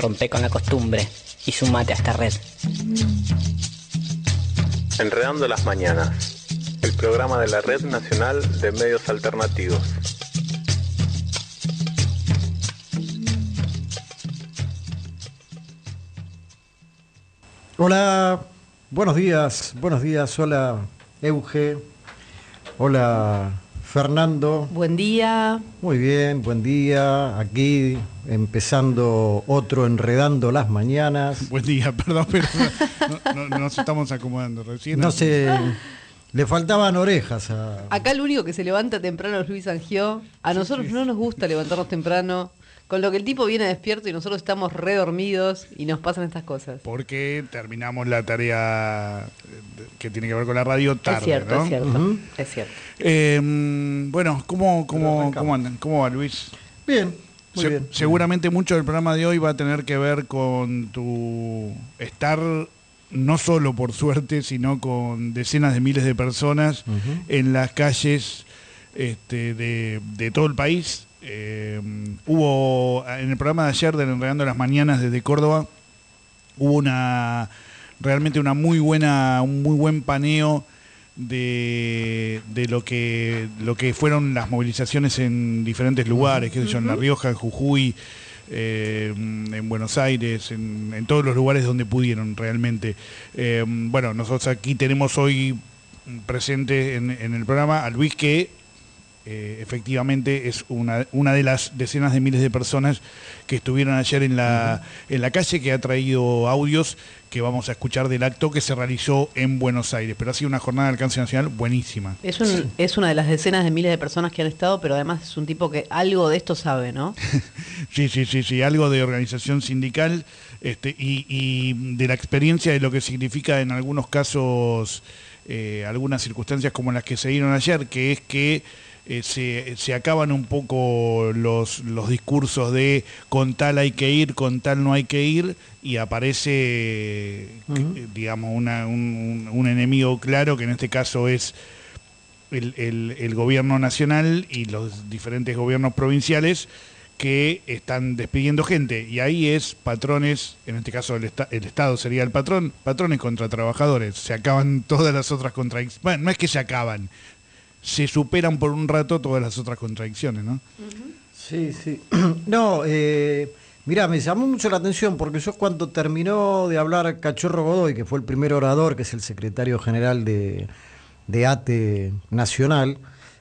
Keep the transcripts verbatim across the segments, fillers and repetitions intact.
Rompe con la costumbre y sumate a esta red. Enredando las Mañanas, el programa de la Red Nacional de Medios Alternativos. Hola, buenos días, buenos días, hola Euge, hola Fernando. Buen día. Muy bien, buen día, aquí empezando otro Enredando las Mañanas. Buen día, perdón, pero no, no, no, nos estamos acomodando recién. No sé, le faltaban orejas a... Acá el único que se levanta temprano es Luis Angió. A nosotros no nos gusta levantarnos temprano. Con lo que el tipo viene despierto y nosotros estamos redormidos y nos pasan estas cosas. Porque terminamos la tarea que tiene que ver con la radio tarde, es cierto, ¿no? Es cierto, uh-huh. es cierto. Eh, bueno, ¿cómo, cómo, ¿cómo andan? ¿Cómo va, Luis? Bien, muy Se, bien. Seguramente mucho del programa de hoy va a tener que ver con tu estar, no solo por suerte, sino con decenas de miles de personas uh-huh. en las calles este, de, de todo el país. Eh, hubo en el programa de ayer de Enredando las Mañanas desde Córdoba hubo una realmente una muy buena un muy buen paneo de, de lo que lo que fueron las movilizaciones en diferentes lugares, qué sé yo, en La Rioja, en Jujuy, eh, en Buenos Aires, en, en todos los lugares donde pudieron realmente. Eh, bueno, nosotros aquí tenemos hoy presente en, en el programa a Luis, que Eh, efectivamente es una, una de las decenas de miles de personas que estuvieron ayer en la, uh-huh. en la calle, que ha traído audios que vamos a escuchar del acto que se realizó en Buenos Aires, pero ha sido una jornada de alcance nacional buenísima. Es, un, sí. es una de las decenas de miles de personas que han estado, pero además es un tipo que algo de esto sabe, ¿no? sí, sí, sí, sí, algo de organización sindical este, y, y de la experiencia de lo que significa en algunos casos, eh, algunas circunstancias como las que se dieron ayer, que es que Eh, se, se acaban un poco los, los discursos de con tal hay que ir, con tal no hay que ir, y aparece, uh-huh. digamos, una, un, un enemigo claro, que en este caso es el, el, el gobierno nacional y los diferentes gobiernos provinciales, que están despidiendo gente, y ahí es patrones, en este caso el, esta, el Estado sería el patrón, patrones contra trabajadores. Se acaban todas las otras contradicciones. Bueno, no es que se acaban, se superan por un rato todas las otras contradicciones, ¿no? Sí, sí. No, eh, mirá, me llamó mucho la atención porque yo cuando terminó de hablar Cachorro Godoy, que fue el primer orador, que es el secretario general de, de ATE Nacional,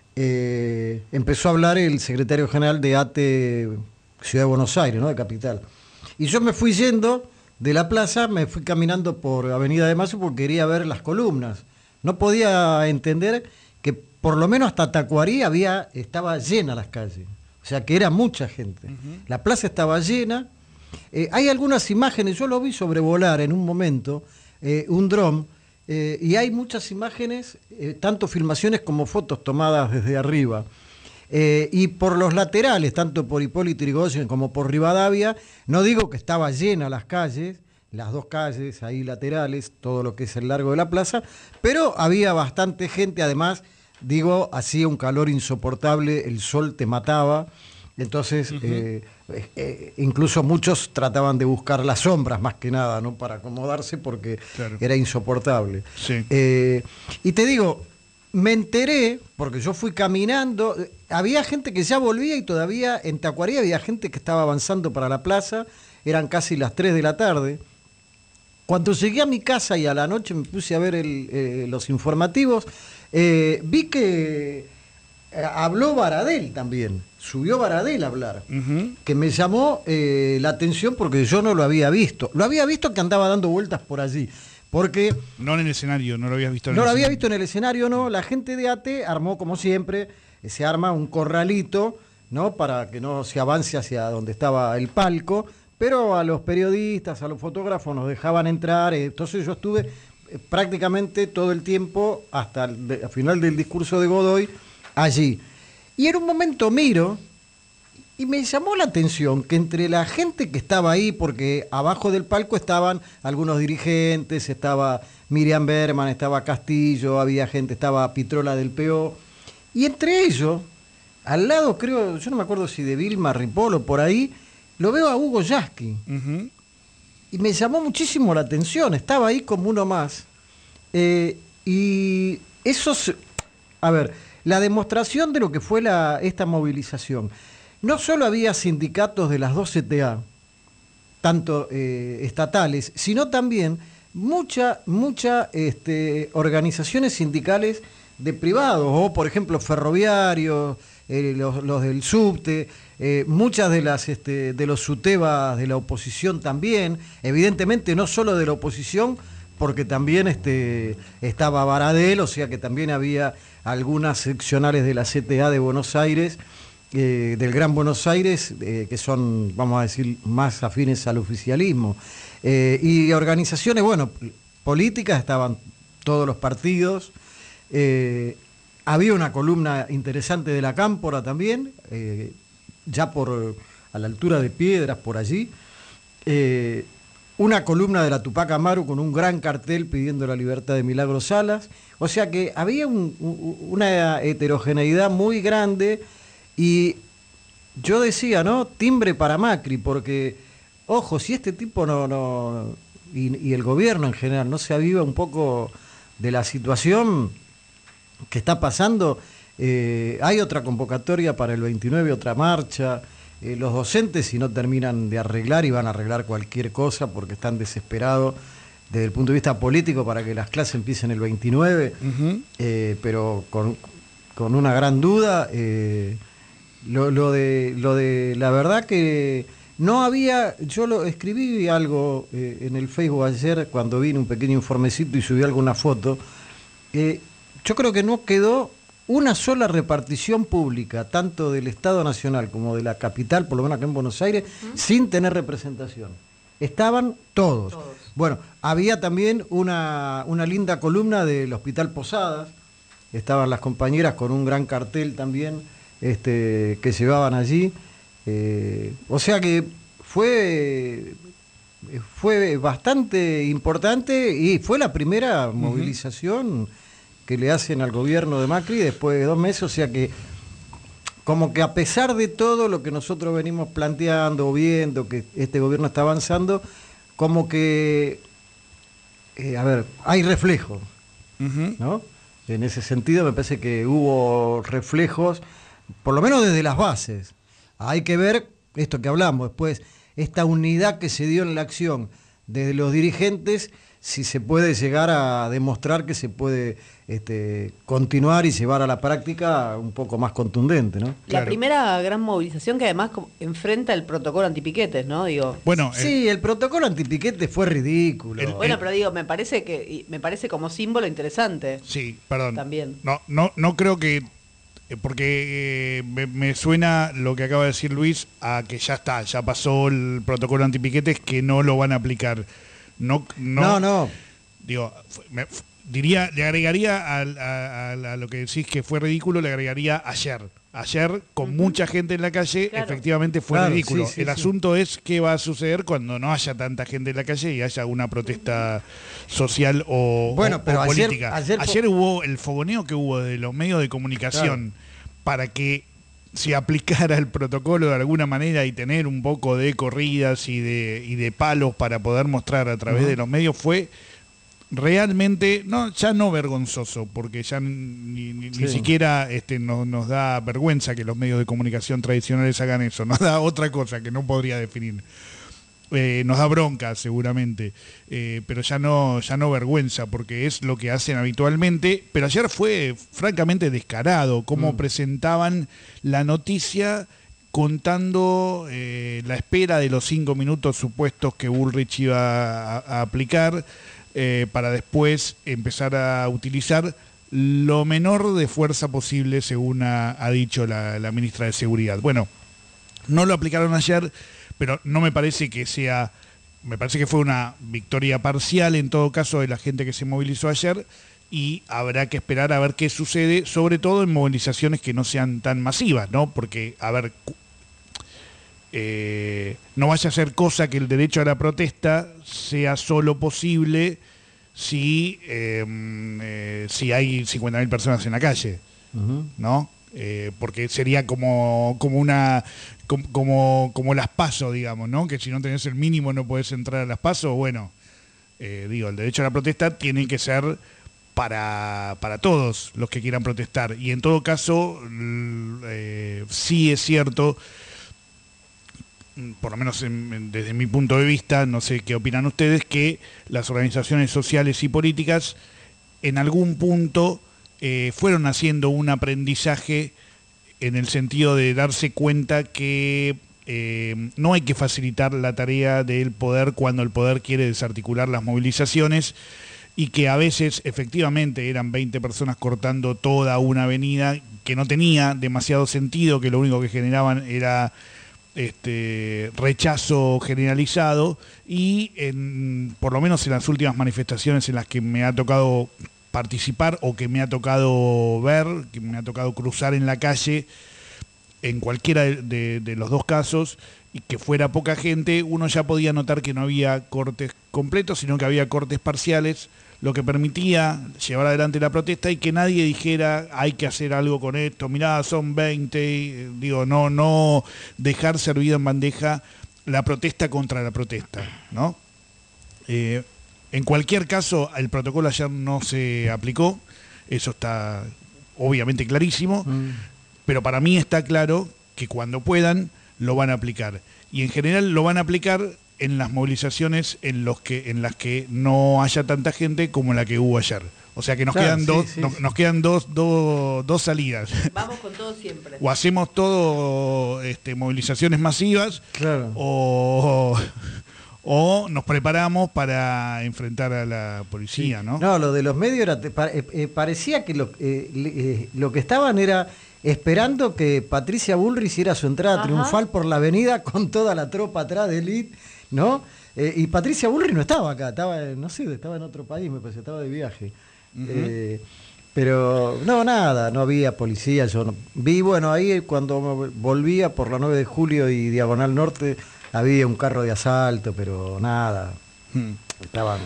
eh, empezó a hablar el secretario general de ATE Ciudad de Buenos Aires, ¿no? De Capital. Y yo me fui yendo de la plaza, me fui caminando por Avenida de Mayo porque quería ver las columnas. No podía entender que por lo menos hasta Tacuarí había, estaba llena las calles, o sea que era mucha gente. Uh-huh. La plaza estaba llena. Eh, hay algunas imágenes, yo lo vi sobrevolar en un momento, eh, un dron, eh, y hay muchas imágenes, eh, tanto filmaciones como fotos tomadas desde arriba. Eh, y por los laterales, tanto por Hipólito Yrigoyen como por Rivadavia, no digo que estaba llena las calles, las dos calles ahí laterales, todo lo que es el largo de la plaza, pero había bastante gente, además, digo, hacía un calor insoportable, el sol te mataba, entonces uh-huh. eh, eh, incluso muchos trataban de buscar las sombras más que nada, ¿no? Para acomodarse porque claro. era insoportable. Sí. Eh, y te digo, me enteré, porque yo fui caminando, había gente que ya volvía y todavía en Tacuarí había gente que estaba avanzando para la plaza, eran casi las tres de la tarde. Cuando llegué a mi casa y a la noche me puse a ver el, eh, los informativos, eh, vi que eh, habló Baradel también, subió Baradel a hablar, uh-huh. que me llamó eh, la atención porque yo no lo había visto. Lo había visto que andaba dando vueltas por allí, porque... No en el escenario, no lo habías visto en no el lo escenario. había visto en el escenario, no. La gente de ATE armó, como siempre, se arma un corralito, ¿no? Para que no se avance hacia donde estaba el palco, pero a los periodistas, a los fotógrafos nos dejaban entrar, entonces yo estuve prácticamente todo el tiempo, hasta el de, al final del discurso de Godoy, allí. Y en un momento miro, y me llamó la atención que entre la gente que estaba ahí, porque abajo del palco estaban algunos dirigentes, estaba Miriam Berman, estaba Castillo, había gente, estaba Pitrola del P O, y entre ellos, al lado creo, yo no me acuerdo si de Vilma Ripoll o por ahí, lo veo a Hugo Yasky. Uh-huh. Y me llamó muchísimo la atención, estaba ahí como uno más. Eh, y eso, se, a ver, la demostración de lo que fue la, esta movilización. No solo había sindicatos de las dos C T A, tanto eh, estatales, sino también muchas mucha, este, organizaciones sindicales de privados, o por ejemplo ferroviarios, eh, los, los del subte, eh, muchas de las este, de los SUTEBAs de la oposición también, evidentemente no solo de la oposición, porque también este, estaba Baradel, o sea que también había algunas seccionales de la C T A de Buenos Aires, eh, del Gran Buenos Aires, eh, que son, vamos a decir, más afines al oficialismo. Eh, y organizaciones, bueno, políticas, estaban todos los partidos. Eh, había una columna interesante de la Cámpora también, eh, ya por a la altura de Piedras, por allí. Eh, una columna de la Tupac Amaru con un gran cartel pidiendo la libertad de Milagro Salas. O sea que había un, una heterogeneidad muy grande y yo decía, ¿no? Timbre para Macri, porque, ojo, si este tipo no... no y, y el gobierno en general no se aviva un poco de la situación que está pasando, eh, hay otra convocatoria para el veintinueve, otra marcha. Eh, los docentes, si no terminan de arreglar, y van a arreglar cualquier cosa porque están desesperados desde el punto de vista político para que las clases empiecen el veintinueve, uh-huh. eh, pero con, con una gran duda. Eh, lo, lo, de, lo de la verdad que no había, yo lo escribí algo eh, en el Facebook ayer cuando vine, un pequeño informecito y subí alguna foto. Eh, yo creo que no quedó una sola repartición pública, tanto del Estado Nacional como de la capital, por lo menos acá en Buenos Aires, ¿Mm? sin tener representación. Estaban todos. todos. Bueno, había también una, una linda columna del Hospital Posadas, estaban las compañeras con un gran cartel también este, que llevaban allí. Eh, o sea que fue, fue bastante importante y fue la primera movilización uh-huh. que le hacen al gobierno de Macri después de dos meses, o sea que como que a pesar de todo lo que nosotros venimos planteando o viendo que este gobierno está avanzando, como que, eh, a ver, hay reflejos, uh-huh. ¿no? En ese sentido me parece que hubo reflejos, por lo menos desde las bases. Hay que ver esto que hablamos después, esta unidad que se dio en la acción desde los dirigentes, si se puede llegar a demostrar que se puede este, continuar y llevar a la práctica un poco más contundente, ¿no? La Claro. primera gran movilización que además enfrenta el protocolo antipiquetes, ¿no? Digo. Bueno, sí, el, el protocolo antipiquete fue ridículo. El, bueno, el, pero digo, me parece que me parece como símbolo interesante. Sí, perdón. También. No, no, no creo que porque eh, me, me suena lo que acaba de decir Luis a que ya está, ya pasó el protocolo antipiquetes, que no lo van a aplicar. No, no, no. no. Digo, me, diría, le agregaría a, a, a, a lo que decís que fue ridículo, le agregaría ayer. Ayer, con uh-huh. mucha gente en la calle, claro. efectivamente fue claro, ridículo. Sí, sí, el sí. asunto es qué va a suceder cuando no haya tanta gente en la calle y haya una protesta social o, bueno, o, pero o ayer, política. Ayer, ayer hubo el fogoneo que hubo de los medios de comunicación claro. para que se aplicara el protocolo de alguna manera y tener un poco de corridas y de, y de palos para poder mostrar a través uh-huh. de los medios fue realmente, no, ya no vergonzoso, porque ya ni, ni, sí. ni siquiera este, no, nos da vergüenza que los medios de comunicación tradicionales hagan eso, nos da otra cosa que no podría definir. Eh, nos da bronca seguramente, eh, pero ya no, ya no vergüenza, porque es lo que hacen habitualmente. Pero ayer fue francamente descarado cómo mm. presentaban la noticia contando eh, la espera de los cinco minutos supuestos que Bullrich iba a, a aplicar eh, para después empezar a utilizar lo menor de fuerza posible, según ha, ha dicho la, la ministra de Seguridad. Bueno, no lo aplicaron ayer, pero no me parece que sea, me parece que fue una victoria parcial en todo caso de la gente que se movilizó ayer, y habrá que esperar a ver qué sucede, sobre todo en movilizaciones que no sean tan masivas, ¿no? Porque, a ver, eh, no vaya a ser cosa que el derecho a la protesta sea solo posible si, eh, eh, si hay cincuenta mil personas en la calle, uh-huh. ¿no? Eh, porque sería como, como una como, como, como las PASO, digamos, ¿no? Que si no tenés el mínimo no podés entrar a las PASO. Bueno, eh, digo, el derecho a la protesta tiene que ser para, para todos los que quieran protestar. Y en todo caso, eh, sí es cierto, por lo menos en, en, desde mi punto de vista, no sé qué opinan ustedes, que las organizaciones sociales y políticas en algún punto eh, fueron haciendo un aprendizaje en el sentido de darse cuenta que eh, no hay que facilitar la tarea del poder cuando el poder quiere desarticular las movilizaciones, y que a veces efectivamente eran veinte personas cortando toda una avenida que no tenía demasiado sentido, que lo único que generaban era este rechazo generalizado. Y en, por lo menos en las últimas manifestaciones en las que me ha tocado participar o que me ha tocado ver, que me ha tocado cruzar en la calle, en cualquiera de, de, de los dos casos, y que fuera poca gente, uno ya podía notar que no había cortes completos, sino que había cortes parciales, lo que permitía llevar adelante la protesta y que nadie dijera hay que hacer algo con esto, mirá, son veinte, digo, no, no dejar servido en bandeja la protesta contra la protesta, ¿no? Eh, en cualquier caso, el protocolo ayer no se aplicó, eso está obviamente clarísimo, mm. pero para mí está claro que cuando puedan lo van a aplicar, y en general lo van a aplicar en las movilizaciones en los que en las que no haya tanta gente como la que hubo ayer. O sea que nos claro, quedan sí, dos sí, nos, sí. nos quedan dos, dos, dos salidas. Vamos con todo siempre. O hacemos todo este, movilizaciones masivas, claro. o, o nos preparamos para enfrentar a la policía, sí. ¿no? No, lo de los medios era, eh, parecía que lo, eh, eh, lo que estaban era esperando que Patricia Bullrich hiciera su entrada Ajá. triunfal por la avenida con toda la tropa atrás de élite, ¿no? Eh, y Patricia Bullrich no estaba acá, estaba, no sé, estaba en otro país, me parece, estaba de viaje. Uh-huh. eh, pero no, nada, no había policía, yo no, vi, bueno, ahí cuando volvía por la nueve de julio y Diagonal Norte, había un carro de asalto, pero nada, uh-huh. estaban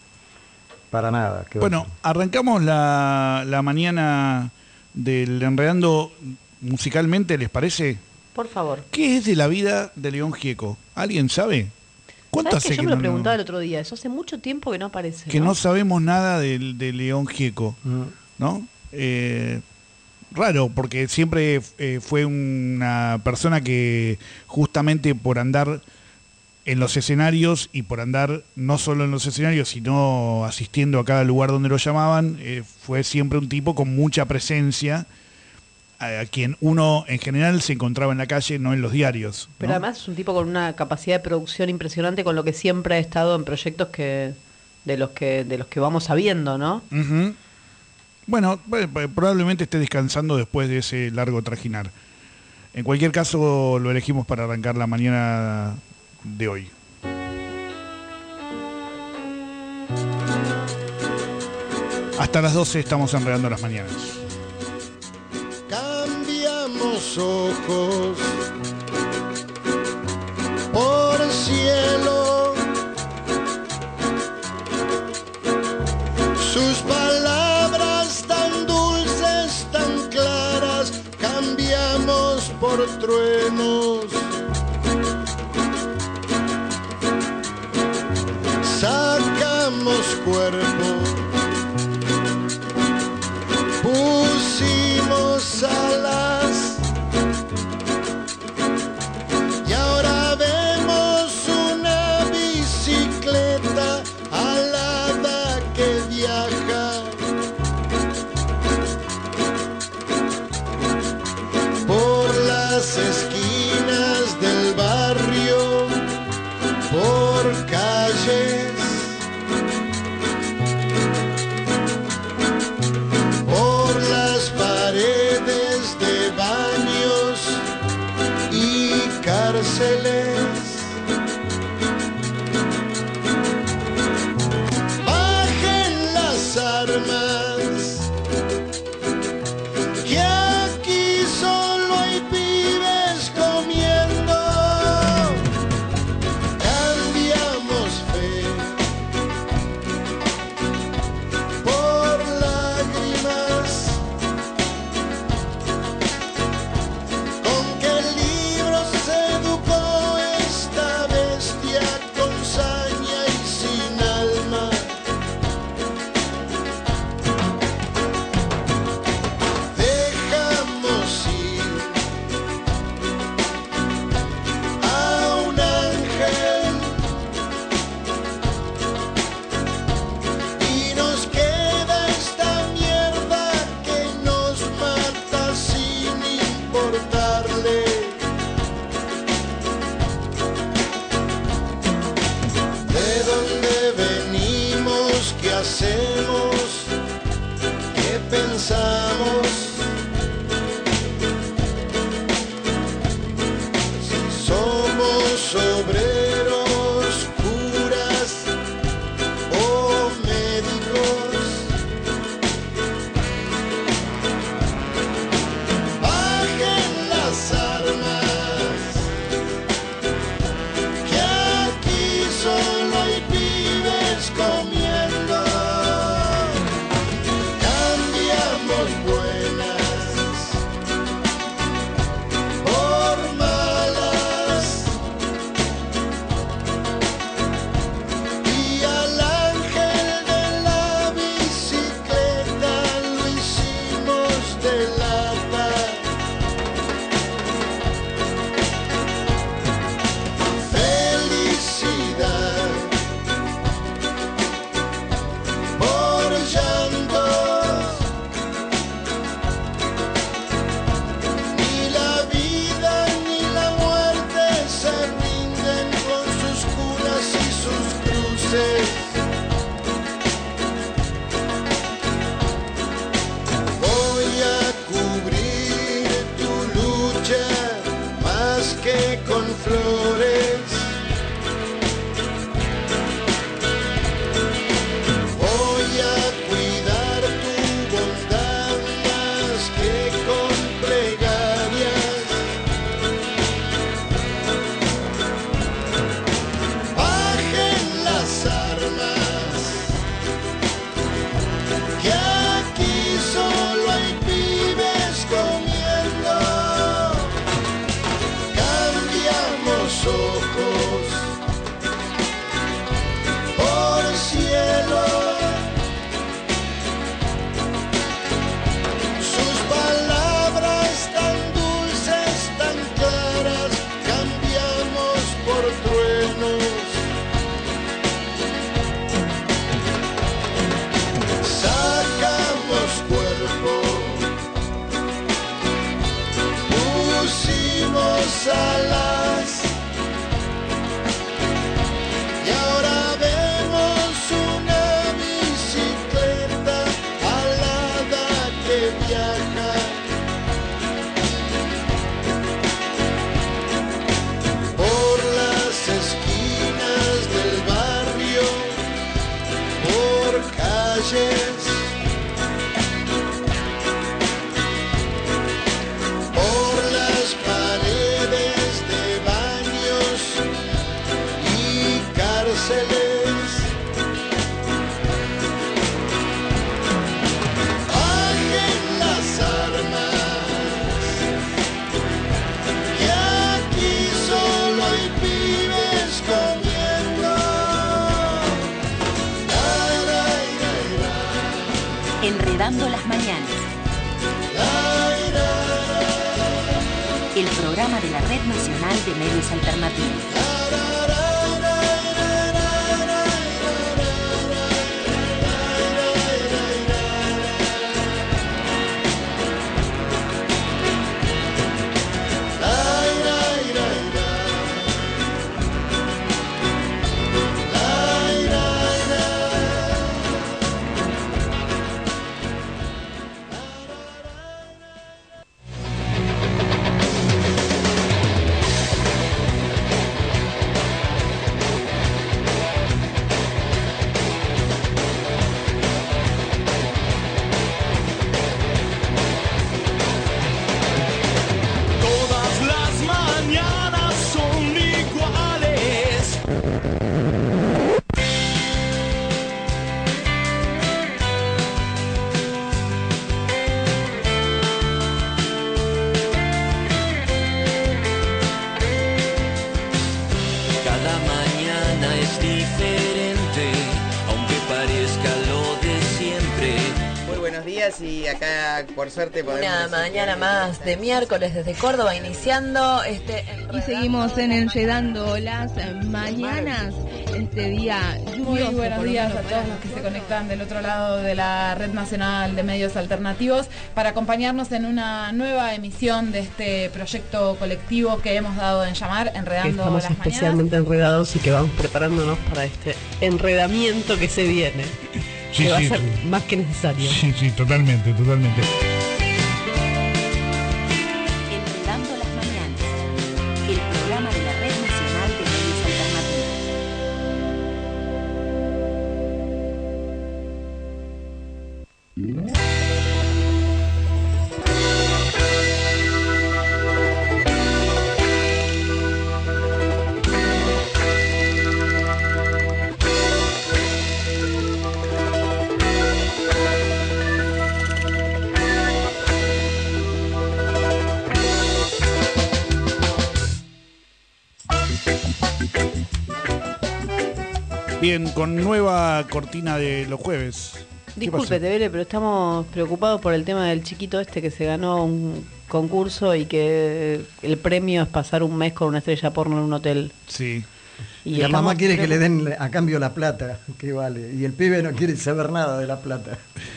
para nada. Bueno, arrancamos la, la mañana del Enredando musicalmente, ¿les parece? Por favor. ¿Qué es de la vida de León Gieco? ¿Alguien sabe? ¿Cuánto hace que, que yo me no, lo preguntaba no, el otro día? Eso hace mucho tiempo que no aparece. Que no, no sabemos nada de, de León Gieco, mm. ¿no? Eh, raro, porque siempre eh, fue una persona que justamente por andar en los escenarios y por andar no solo en los escenarios, sino asistiendo a cada lugar donde lo llamaban, eh, fue siempre un tipo con mucha presencia, a quien uno en general se encontraba en la calle, no en los diarios, ¿no? Pero además es un tipo con una capacidad de producción impresionante, con lo que siempre ha estado en proyectos que de los que de los que vamos sabiendo, ¿no? Uh-huh. Bueno, probablemente esté descansando después de ese largo trajinar. En cualquier caso, lo elegimos para arrancar la mañana de hoy. Hasta las doce estamos enredando las mañanas. Cambiamos ojos por cielo, sus palabras tan dulces, tan claras, cambiamos por truenos. Sacamos cuerpo, pusimos alas, y ahora vemos una bicicleta alada que viaja por las esquinas del barrio, por calles, por las paredes de baños y cárceles. Bajen las armas, que aquí solo hay pibes comiendo. Cambiamos fe por lágrimas, con que el libro se hacemos? ¿Qué pensamos? Si somos obreros, curas o médicos. Bajen las armas, que aquí solo hay pibes comiendo. Cambiamos buenas por malas, y al ángel de la bicicleta lo hicimos de lata. Felicidad por llantos, ni la vida ni la muerte se rinden con sus curas y sus cruces. Voy a cubrir tu lucha más que con flores. Voy a cuidar tu bondad más que con plegarias. Bajen las armas, que aquí solo hay pibes comiendo. Cambiamos ojos por cielo. Sus palabras tan dulces, tan claras, cambiamos por truenos. Sacamos cuerpo, pusimos alas, y ahora vemos una bicicleta alada que viaja por las esquinas del barrio, por calles, por las paredes de baños y cárceles. Bajen las armas, que aquí solo hay pibes comiendo. La, la, la, Enredando las mañanas. la, la, El programa de la Red Nacional de Medios Alternativos. Y acá por suerte podemos... Una mañana más de miércoles desde Córdoba iniciando este... Y seguimos en Enredando las Mañanas, este día lluvioso. Muy buenos días a todos los que se conectan del otro lado de la Red Nacional de Medios Alternativos para acompañarnos en una nueva emisión de este proyecto colectivo que hemos dado en llamar Enredando Estamos las especialmente Mañanas. enredados y que vamos preparándonos para este enredamiento que se viene. Sí, que va sí, a ser sí. más que necesario. Sí, sí, totalmente, totalmente. Enredando las mañanas, el programa de la Red Nacional de Medios Alternativos. Bien, con nueva cortina de los jueves. Disculpe, Tevele, pero estamos preocupados por el tema del chiquito este que se ganó un concurso y que el premio es pasar un mes con una estrella porno en un hotel. Sí. Y la mamá quiere que le den a cambio la plata, que vale. Y el pibe no quiere saber nada de la plata.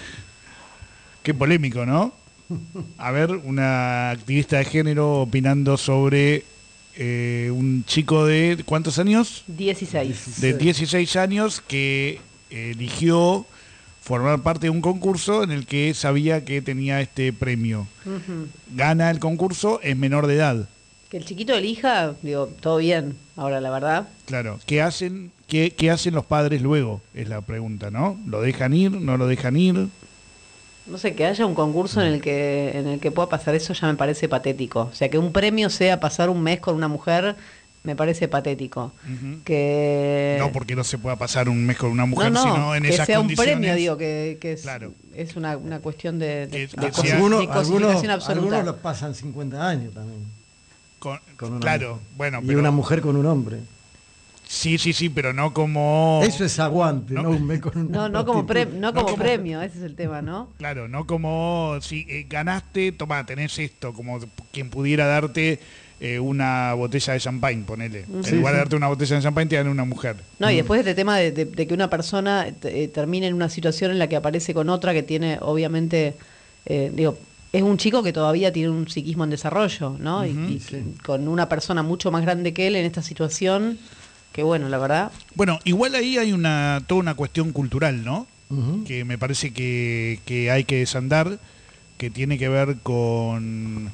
Qué polémico, ¿no? A ver, una activista de género opinando sobre eh, un chico de ¿cuántos años? dieciséis. De dieciséis años que eligió formar parte de un concurso en el que sabía que tenía este premio. Uh-huh. Gana el concurso, es menor de edad. Que el chiquito elija, digo, todo bien. Ahora, la verdad. Claro. ¿Qué hacen, qué, qué hacen los padres luego? Es la pregunta, ¿no? ¿Lo dejan ir? ¿No lo dejan ir? No sé, que haya un concurso en el que en el que pueda pasar eso ya me parece patético. O sea, que un premio sea pasar un mes con una mujer me parece patético. Uh-huh. Que No porque no se pueda pasar un mes con una mujer, no, no, sino en que esas sea condiciones. un premio, digo, que, que es, Claro. es una, una cuestión de, de, Que- de, que cosi- sea- Algunos, de cosificación algunos, absoluta. algunos los pasan cincuenta años también. Con- Con una claro, mujer. bueno, Y pero una mujer con un hombre. sí, sí, sí, pero no como Eso es aguante, no, No. un mes con una No, no como, pre- no No como como- premio, ese es el tema, ¿no? Claro, no como si eh, ganaste, toma, tenés esto, como quien pudiera darte eh, una botella de champagne, ponele. Sí, En lugar de sí. darte una botella de champagne, te dan una mujer. No, y después este tema de, de- de que una persona eh, termine en una situación en la que aparece con otra que tiene, obviamente, eh, digo, es un chico que todavía tiene un psiquismo en desarrollo, ¿no? Y- Ujú. y, Sí. con una persona mucho más grande que él en esta situación, que bueno, la verdad. Bueno, igual ahí hay una toda una cuestión cultural, ¿no? Ujú. Que me parece que, que hay que desandar, que tiene que ver con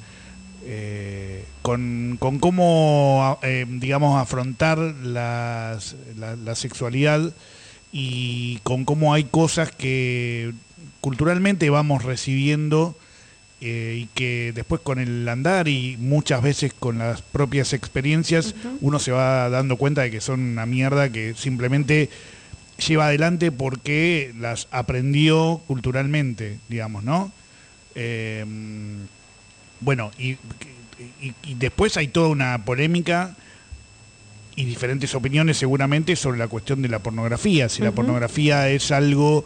eh, con, con cómo, eh, digamos, afrontar las- la, la sexualidad y con cómo hay cosas que culturalmente vamos recibiendo eh, y que después con el andar y muchas veces con las propias experiencias Ujú. uno se va dando cuenta de que son una mierda que simplemente lleva adelante porque las aprendió culturalmente, digamos, ¿no? Eh, bueno, y, y- y después hay toda una polémica y diferentes opiniones seguramente sobre la cuestión de la pornografía, si la Ujú. pornografía es algo,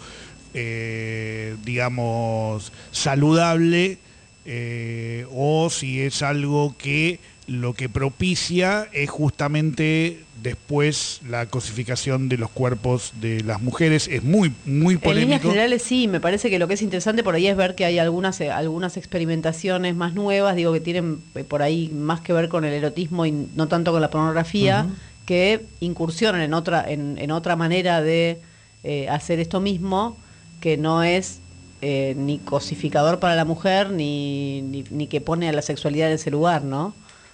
eh, digamos, saludable eh, o si es algo que lo que propicia es justamente después la cosificación de los cuerpos de las mujeres. Es muy, muy En líneas polémico. generales sí, me parece que lo que es interesante por ahí es ver que hay algunas eh, algunas experimentaciones más nuevas, digo, que tienen eh, por ahí más que ver con el erotismo y no tanto con la pornografía, Ujú. que incursionan en otra en, en otra manera de eh, hacer esto mismo, que no es eh, ni cosificador para la mujer ni, ni, ni que pone a la sexualidad en ese lugar, ¿no?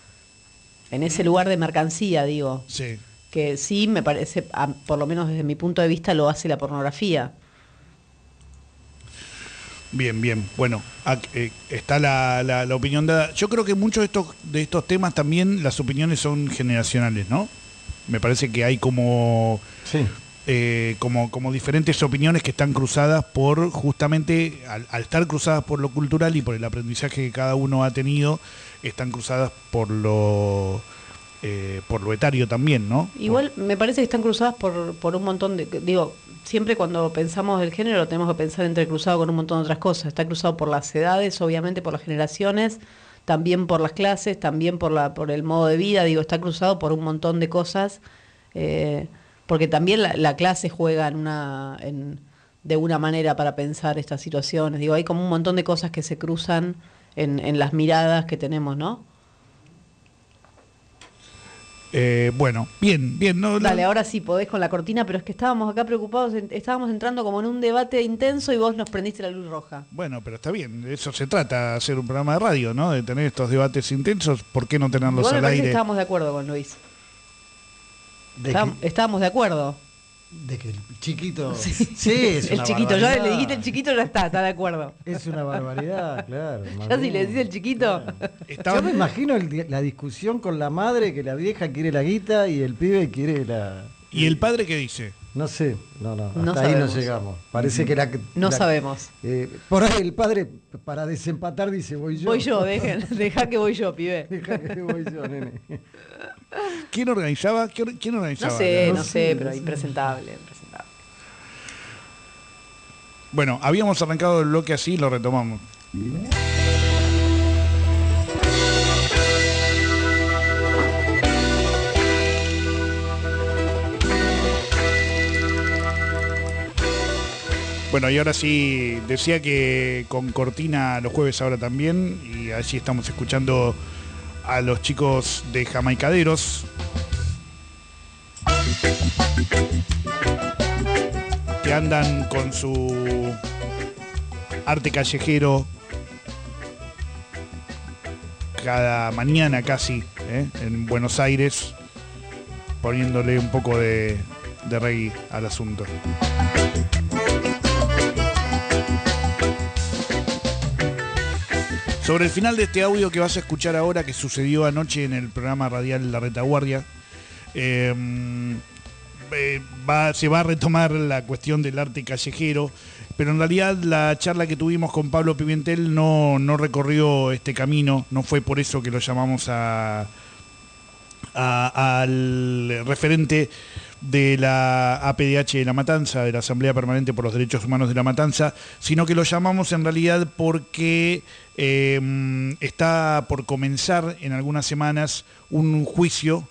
En ese lugar de mercancía, digo. Sí. Que sí me parece, a- por lo menos desde mi punto de vista, lo hace la pornografía. Bien, bien. Bueno, ac- eh, está la, la, la opinión dada. Yo creo que muchos de estos, de estos temas también las opiniones son generacionales, ¿no? Me parece que hay como, Sí. eh, como, como diferentes opiniones que están cruzadas por, justamente, al, al estar cruzadas por lo cultural y por el aprendizaje que cada uno ha tenido, están cruzadas por lo, eh, por lo etario también, ¿no? Igual me parece que están cruzadas por, por un montón de... Digo, siempre cuando pensamos el género tenemos que pensar entrecruzado con un montón de otras cosas. Está cruzado por las edades, obviamente por las generaciones, también por las clases, también por la por el modo de vida. Digo, está cruzado por un montón de cosas, eh, porque también la, la clase juega en una en, de una manera para pensar estas situaciones. Digo, hay como un montón de cosas que se cruzan en, en las miradas que tenemos, ¿no? Eh, bueno, bien, bien. No, Dale, no, ahora sí podés con la cortina, pero es que estábamos acá preocupados, en- estábamos entrando como en un debate intenso y vos nos prendiste la luz roja. Bueno, pero está bien, de eso se trata, hacer un programa de radio, ¿no? De tener estos debates intensos, ¿por qué no tenerlos Igual me al parece que aire? estábamos de acuerdo con Luis. De Estábamos, que, estábamos de acuerdo. de que el chiquito... Sí, es el una chiquito, ya barbaridad. le dijiste el chiquito, ya está, está de acuerdo. Es una barbaridad, claro. Ya si le decís el chiquito. Estaba- Yo me imagino el di- la discusión con la madre, que la vieja quiere la guita y el pibe quiere la... ¿Y el padre qué dice? No sé, no, no, hasta No ahí no sabemos. llegamos. Parece que la... No la- sabemos. eh, por ahí el padre, para desempatar, dice, voy yo. Voy yo, dejen, deja que voy yo, pibe. Deja que voy yo, nene. ¿Quién organizaba? ¿Quién quién No organizaba? sé, No no sé, sé, no pero sé. impresentable, impresentable. Bueno, habíamos arrancado el bloque así y lo retomamos. Bueno, y ahora sí, decía que con cortina los jueves ahora también, y allí estamos escuchando a los chicos de Jamaicaderos, que andan con su arte callejero cada mañana casi, ¿eh? En Buenos Aires, poniéndole un poco de, de reggae al asunto. Sobre el final de este audio que vas a escuchar ahora, que sucedió anoche en el programa radial La Retaguardia, eh, eh, va, se va a retomar la cuestión del arte callejero, pero en realidad la charla que tuvimos con Pablo Pimentel no, no recorrió este camino, no fue por eso que lo llamamos a, a- al referente de la A P D H de La Matanza, de la Asamblea Permanente por los Derechos Humanos de La Matanza, sino que lo llamamos en realidad porque eh, está por comenzar en algunas semanas un juicio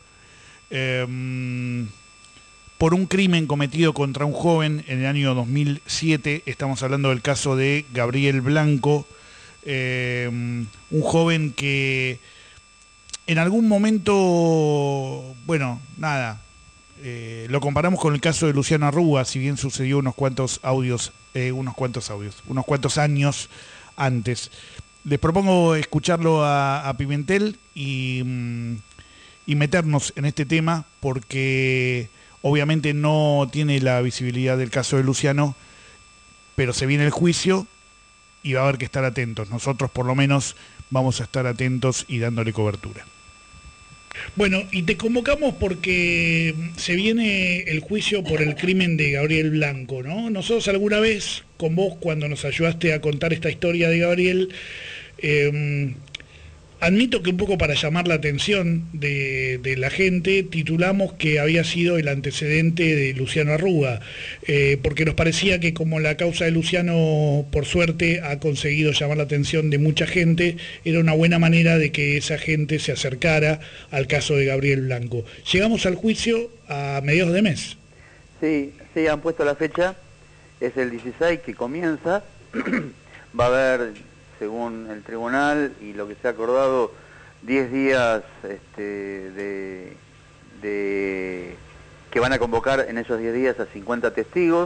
eh, por un crimen cometido contra un joven en el año dos mil siete. Estamos hablando del caso de Gabriel Blanco, eh, un joven que en algún momento, bueno, nada, eh, lo comparamos con el caso de Luciano Arruga, si bien sucedió unos cuantos audios, eh, unos cuantos audios, unos cuantos años antes. Les propongo escucharlo a, a Pimentel y, mm, y meternos en este tema, porque obviamente no tiene la visibilidad del caso de Luciano, pero se viene el juicio y va a haber que estar atentos. Nosotros por lo menos vamos a estar atentos y dándole cobertura. Bueno, y te convocamos porque se viene el juicio por el crimen de Gabriel Blanco, ¿no? Nosotros alguna vez con vos, cuando nos ayudaste a contar esta historia de Gabriel, eh, admito que un poco para llamar la atención de, de la gente, titulamos que había sido el antecedente de Luciano Arruga, eh, porque nos parecía que como la causa de Luciano, por suerte, ha conseguido llamar la atención de mucha gente, era una buena manera de que esa gente se acercara al caso de Gabriel Blanco. Llegamos al juicio a mediados de mes. Sí, sí, han puesto la fecha, es el dieciséis que comienza, va a haber, según el tribunal y lo que se ha acordado, diez días este, de, de que van a convocar en esos diez días a cincuenta testigos.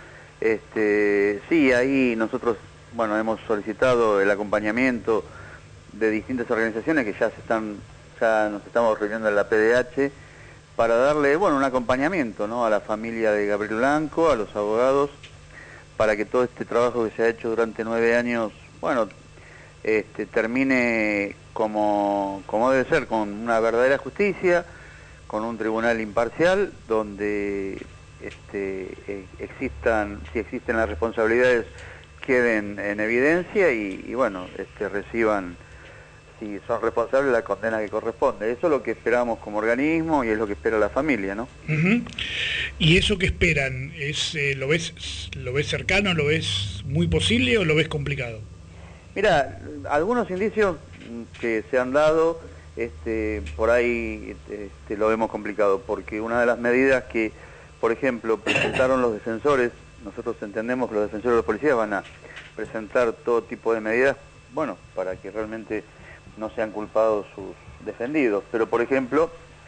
Este, sí, ahí nosotros, bueno, hemos solicitado el acompañamiento de distintas organizaciones que ya se están, ya nos estamos reuniendo en la P D H para darle, bueno, un acompañamiento, ¿no?, a la familia de Gabriel Blanco, a los abogados, para que todo este trabajo que se ha hecho durante nueve años, bueno, este, termine como, como debe ser, con una verdadera justicia, con un tribunal imparcial, donde este, eh, existan, si existen las responsabilidades, queden en evidencia y, y bueno, este, reciban, si son responsables, la condena que corresponde. Eso es lo que esperamos como organismo y es lo que espera la familia, ¿no? Uh-huh. ¿Y eso que esperan? Es, eh, ¿lo ves, lo ves cercano, lo ves muy posible o lo ves complicado? Mira, algunos indicios que se han dado, este, por ahí este, lo vemos complicado, porque una de las medidas que, por ejemplo, presentaron los defensores, nosotros entendemos que los defensores de los policías van a presentar todo tipo de medidas, bueno, para que realmente no sean culpados sus defendidos, pero por ejemplo,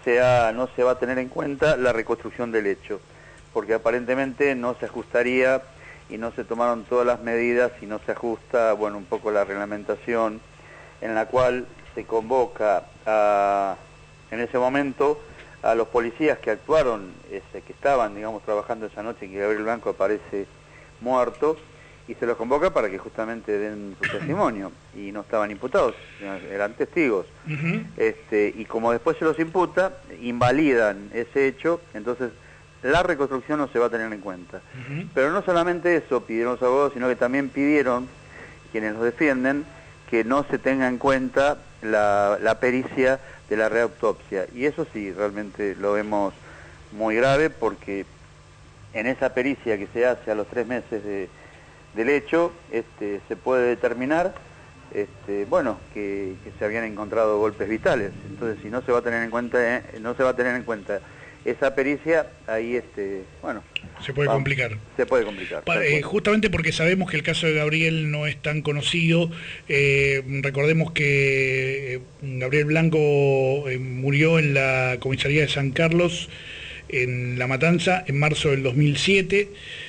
se ha, no se va a tener en cuenta la reconstrucción del hecho, porque aparentemente no se ajustaría y no se tomaron todas las medidas y no se ajusta, bueno, un poco la reglamentación en la cual se convoca a, en ese momento a los policías que actuaron, ese, que estaban, digamos, trabajando esa noche en que Gabriel Blanco aparece muerto, y se los convoca para que justamente den su testimonio, y no estaban imputados, eran testigos. Uh-huh. este, y como después se los imputa, invalidan ese hecho, entonces la reconstrucción no se va a tener en cuenta. Uh-huh. Pero no solamente eso pidieron los abogados, sino que también pidieron, quienes los defienden, que no se tenga en cuenta la, la pericia de la reautopsia. Y eso sí, realmente lo vemos muy grave, porque en esa pericia que se hace a los tres meses de, del hecho, este, se puede determinar este, bueno, que, que se habían encontrado golpes vitales. Entonces, si no se va a tener en cuenta, eh, no se va a tener en cuenta esa pericia, ahí este, bueno, se puede vamos, complicar. Se puede complicar. Pa eh, justamente porque sabemos que el caso de Gabriel no es tan conocido. Eh, recordemos que eh, Gabriel Blanco eh, murió en la comisaría de San Carlos, en La Matanza, en marzo del dos mil siete.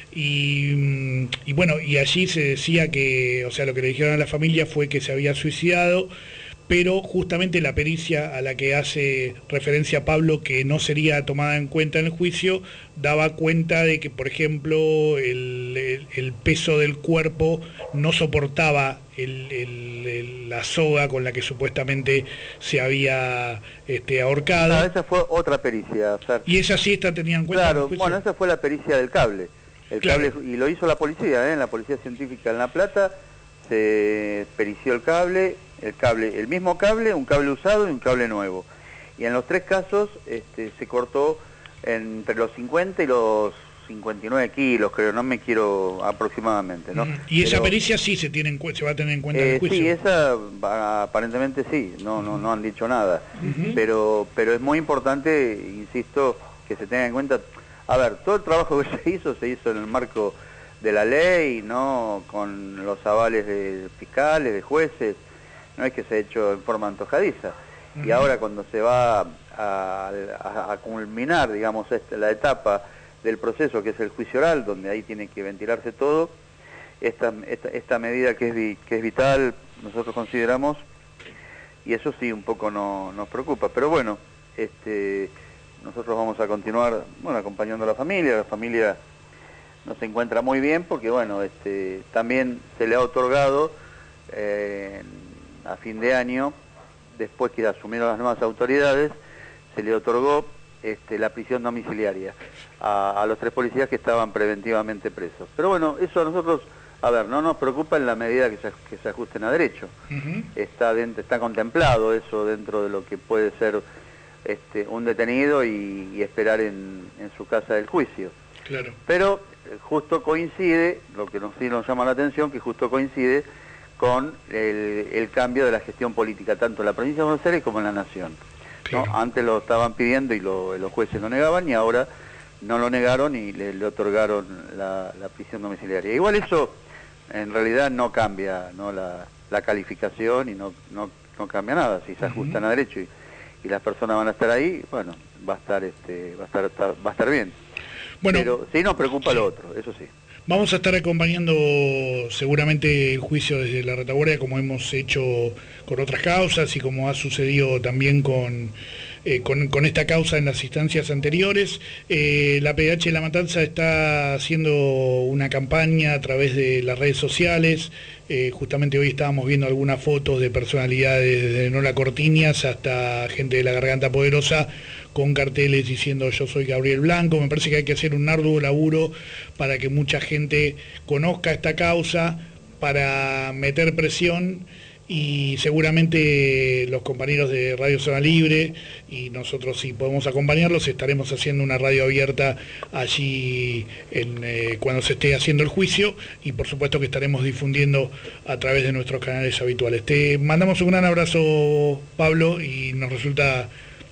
Y, y bueno, y allí se decía que, o sea, lo que le dijeron a la familia fue que se había suicidado, pero justamente la pericia a la que hace referencia Pablo, que no sería tomada en cuenta en el juicio, daba cuenta de que, por ejemplo, el, el, el peso del cuerpo no soportaba el, el, el, la soga con la que supuestamente se había este, ahorcado. No, esa fue otra pericia. O sea, y esa sí está tenida en cuenta. Claro, bueno, esa fue la pericia del cable. El claro. cable, y lo hizo la policía, ¿eh? En la Policía Científica en La Plata, se perició el cable, el cable, el mismo cable, un cable usado y un cable nuevo. Y en los tres casos este, se cortó entre los cincuenta y los cincuenta y nueve kilos, creo, no me quiero aproximadamente, ¿no? Y esa Pero, pericia sí se tiene en, se va a tener en cuenta eh, en el juicio. Sí, esa aparentemente sí, no, no, no han dicho nada. Uh-huh. Pero, pero es muy importante, insisto, que se tenga en cuenta. A ver, todo el trabajo que se hizo, se hizo en el marco de la ley, ¿no? Con los avales de fiscales, de jueces, no es que se ha hecho en forma antojadiza. Uh-huh. Y ahora cuando se va a, a, a culminar, digamos, esta, la etapa del proceso, que es el juicio oral, donde ahí tiene que ventilarse todo, esta, esta, esta medida que es, vi, que es vital, nosotros consideramos, y eso sí un poco no, nos preocupa. Pero bueno, este... nosotros vamos a continuar, bueno, acompañando a la familia. La familia no se encuentra muy bien porque, bueno, este, también se le ha otorgado eh, a fin de año, después que asumieron las nuevas autoridades, se le otorgó este, la prisión domiciliaria a, a los tres policías que estaban preventivamente presos. Pero bueno, eso a nosotros, a ver, no nos preocupa en la medida que se, que se ajusten a derecho. Uh-huh. Está, dentro, está contemplado eso dentro de lo que puede ser Este, un detenido y, y esperar en, en su casa del juicio. Claro. Pero eh, justo coincide, lo que nos, sí nos llama la atención, que justo coincide con el, el cambio de la gestión política, tanto en la provincia de Buenos Aires como en la Nación. Claro. ¿No? Antes lo estaban pidiendo y lo, los jueces lo negaban, y ahora no lo negaron y le, le otorgaron la, la prisión domiciliaria. Igual eso en realidad no cambia, ¿no? la, la calificación y no, no, no cambia nada, si se ajustan uh-huh. a derecho y y las personas van a estar ahí, bueno, va a estar este va a estar, estar va a estar bien. Bueno, pero sí nos preocupa sí. lo otro, eso sí. Vamos a estar acompañando seguramente el juicio desde la retaguardia, como hemos hecho con otras causas y como ha sucedido también con eh, con, con esta causa en las instancias anteriores. Eh, la P D H de La Matanza está haciendo una campaña a través de las redes sociales. Eh, justamente hoy estábamos viendo algunas fotos de personalidades desde Nola Cortiñas hasta gente de la Garganta Poderosa con carteles diciendo yo soy Gabriel Blanco. Me parece que hay que hacer un arduo laburo para que mucha gente conozca esta causa, para meter presión, y seguramente los compañeros de Radio Zona Libre y nosotros, si podemos acompañarlos, estaremos haciendo una radio abierta allí en, eh, cuando se esté haciendo el juicio, y por supuesto que estaremos difundiendo a través de nuestros canales habituales. Te mandamos un gran abrazo, Pablo, y nos resulta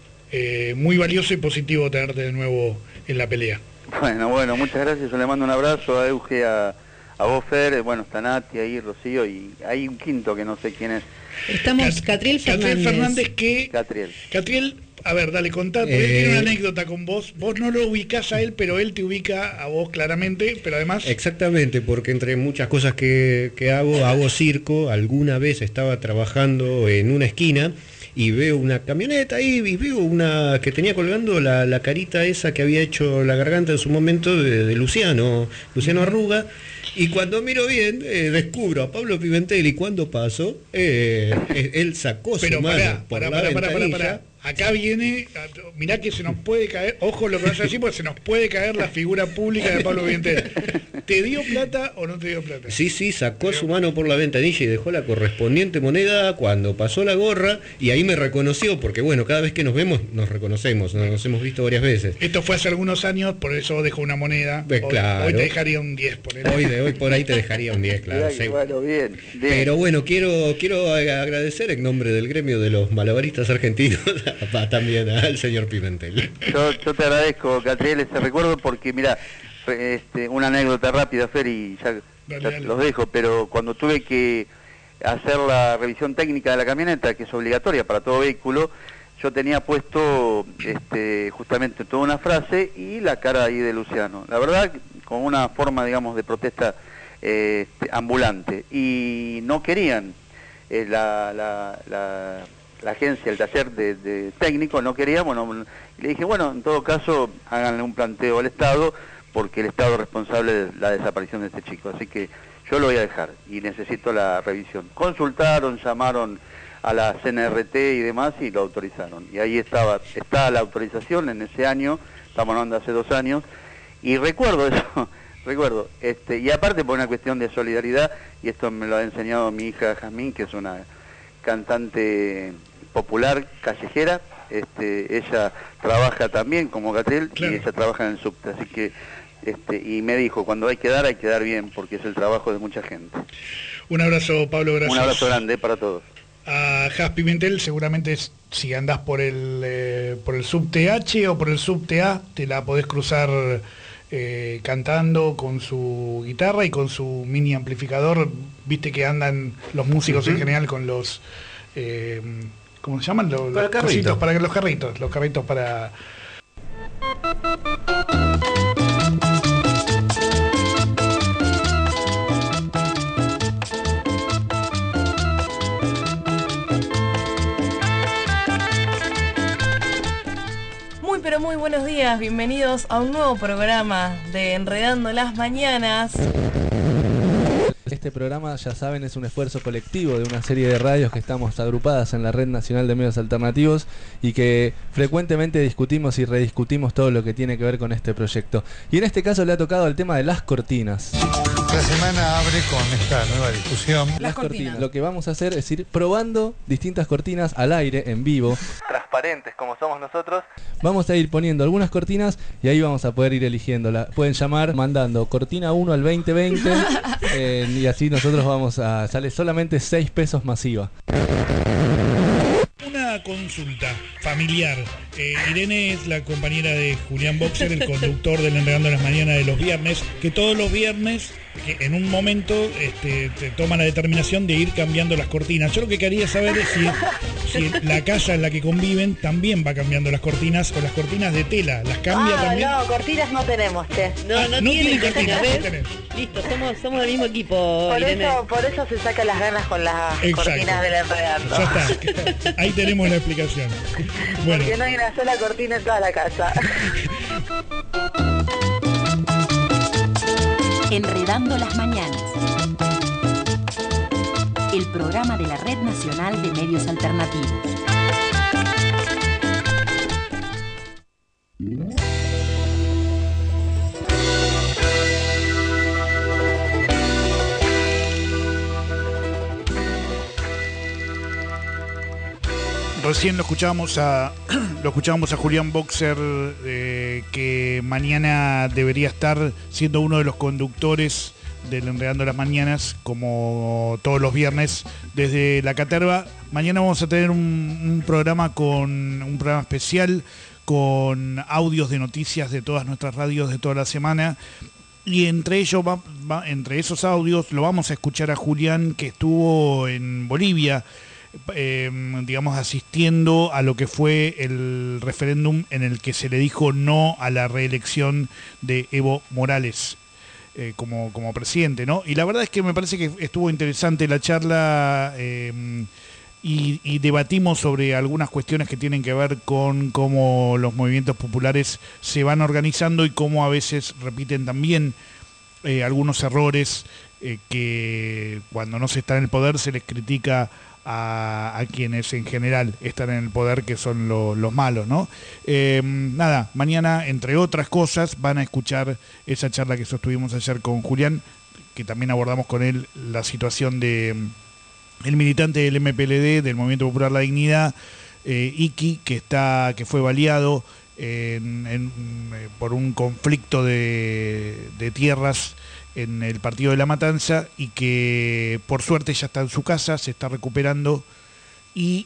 eh, muy valioso y positivo tenerte de nuevo en la pelea. Bueno, bueno, muchas gracias. Yo le mando un abrazo a Euge, a a vos, Fer, bueno, está Nati ahí, Rocío, y hay un quinto que no sé quién es. Estamos, Catriel Fernández. Catriel Fernández que... Catriel. Catriel, A ver, dale, contá, porque Eh, él tiene una anécdota con vos. Vos no lo ubicás a él, pero él te ubica a vos claramente, pero además... Exactamente, porque entre muchas cosas que, que hago, hago circo. Alguna vez estaba trabajando en una esquina y veo una camioneta ahí, y veo una que tenía colgando la, la carita esa que había hecho la garganta en su momento de, de Luciano, Luciano Arruga. Y cuando miro bien, eh, descubro a Pablo Pimentel, y cuando pasó, eh, él sacó su Pero mano pará, por pará, la pará, pará, pará, ventanilla. pará. Acá viene, mirá que se nos puede caer, ojo lo que vas a decir, porque se nos puede caer la figura pública de Pablo Pimentel. ¿Te dio plata o no te dio plata? Sí, sí, sacó su mano por la ventanilla y dejó la correspondiente moneda cuando pasó la gorra, y ahí me reconoció, porque bueno, cada vez que nos vemos nos reconocemos, nos hemos visto varias veces. Esto fue hace algunos años, por eso dejó una moneda. Eh, Hoy, claro. hoy te dejaría un diez por él. Hoy de hoy por ahí te dejaría un diez, claro. Mirá que, sí. bueno, bien, bien. Pero bueno, quiero quiero agradecer en nombre del gremio de los malabaristas argentinos a- también al señor Pimentel. Yo, yo te agradezco, Catriel, ese recuerdo, porque mira, este, una anécdota rápida, Fer, y ya, Dale, ya dale. los dejo, pero cuando tuve que hacer la revisión técnica de la camioneta, que es obligatoria para todo vehículo, yo tenía puesto este, justamente toda una frase y la cara ahí de Luciano. La verdad, como una forma, digamos, de protesta eh, este, ambulante. Y no querían, eh, la, la, la, la agencia, el taller de, de técnico, no quería, bueno, y le dije, bueno, en todo caso, háganle un planteo al Estado, porque el Estado es responsable de la desaparición de este chico. Así que yo lo voy a dejar y necesito la revisión. Consultaron, llamaron a la C N R T y demás y lo autorizaron. Y ahí estaba, está la autorización en ese año, estamos hablando de hace dos años, y recuerdo eso, recuerdo, este, y aparte por una cuestión de solidaridad, y esto me lo ha enseñado mi hija Jazmín, que es una cantante popular, callejera, este, ella trabaja también como Catriel, Claro. y ella trabaja en el subte, así que, este, y me dijo, cuando hay que dar, hay que dar bien, porque es el trabajo de mucha gente. Un abrazo, Pablo, gracias. Un abrazo grande para todos. A Jas Pimentel, seguramente es- si andás por el eh, por el subte H o por el subte A, te la podés cruzar eh, cantando con su guitarra y con su mini amplificador. Viste que andan los músicos en general con los eh, ¿cómo se llaman? Los, Con los el carrito. cositos para que los carritos, los carritos para... Muy pero muy buenos días, bienvenidos a un nuevo programa de Enredando las Mañanas. Este programa, ya saben, es un esfuerzo colectivo de una serie de radios que estamos agrupadas en la Red Nacional de Medios Alternativos y que frecuentemente discutimos y rediscutimos todo lo que tiene que ver con este proyecto. Y en este caso le ha tocado el tema de las cortinas. La semana abre con esta nueva discusión. Las cortinas. Lo que vamos a hacer es ir probando distintas cortinas al aire, en vivo. Transparentes como somos nosotros. Vamos a ir poniendo algunas cortinas y ahí vamos a poder ir eligiéndola. Pueden llamar mandando cortina uno al veinte veinte eh, y así nosotros vamos a... Sale solamente seis pesos masiva. Una consulta familiar. Eh, Irene es la compañera de Julián Boxer, el conductor del Enredando las Mañanas de los viernes, que todos los viernes, que en un momento, este, te toma la determinación de ir cambiando las cortinas. Yo lo que quería saber es si, si la casa en la que conviven también va cambiando las cortinas o las cortinas de tela. ¿Las cambia Ah, también? no, cortinas no tenemos, che. No, Ah, no, no tienen tienen cortinas, cortinas, no ¿ves? tenés. Listo, somos, somos del mismo equipo, Por Irene. eso, por eso se sacan las ganas con las Exacto. cortinas del enredando. Ya está, ahí tenemos la explicación. Bueno, Porque no hay una sola cortina en toda la casa. Enredando las Mañanas. El programa de la Red Nacional de Medios Alternativos. recién lo escuchábamos a lo escuchábamos a Julián Boxer, eh, que mañana debería estar siendo uno de los conductores del Enredando las Mañanas, como todos los viernes desde la Caterva. Mañana vamos a tener un, un programa con un programa especial con audios de noticias de todas nuestras radios de toda la semana. Y entre ellos, va, va, entre esos audios, lo vamos a escuchar a Julián, que estuvo en Bolivia eh, digamos, asistiendo a lo que fue el referéndum en el que se le dijo no a la reelección de Evo Morales eh, como, como presidente, ¿no? Y la verdad es que me parece que estuvo interesante la charla eh, y, y debatimos sobre algunas cuestiones que tienen que ver con cómo los movimientos populares se van organizando y cómo a veces repiten también eh, algunos errores eh, que cuando no se está en el poder se les critica a, a quienes en general están en el poder, que son lo, los malos, ¿no? Eh, nada, mañana, entre otras cosas, van a escuchar esa charla que sostuvimos ayer con Julián, que también abordamos con él la situación de el militante del M P L D, del Movimiento Popular La Dignidad, eh, Iki, que está, que fue baleado en, en, por un conflicto de, de tierras en el partido de La Matanza, y que por suerte ya está en su casa, se está recuperando. Y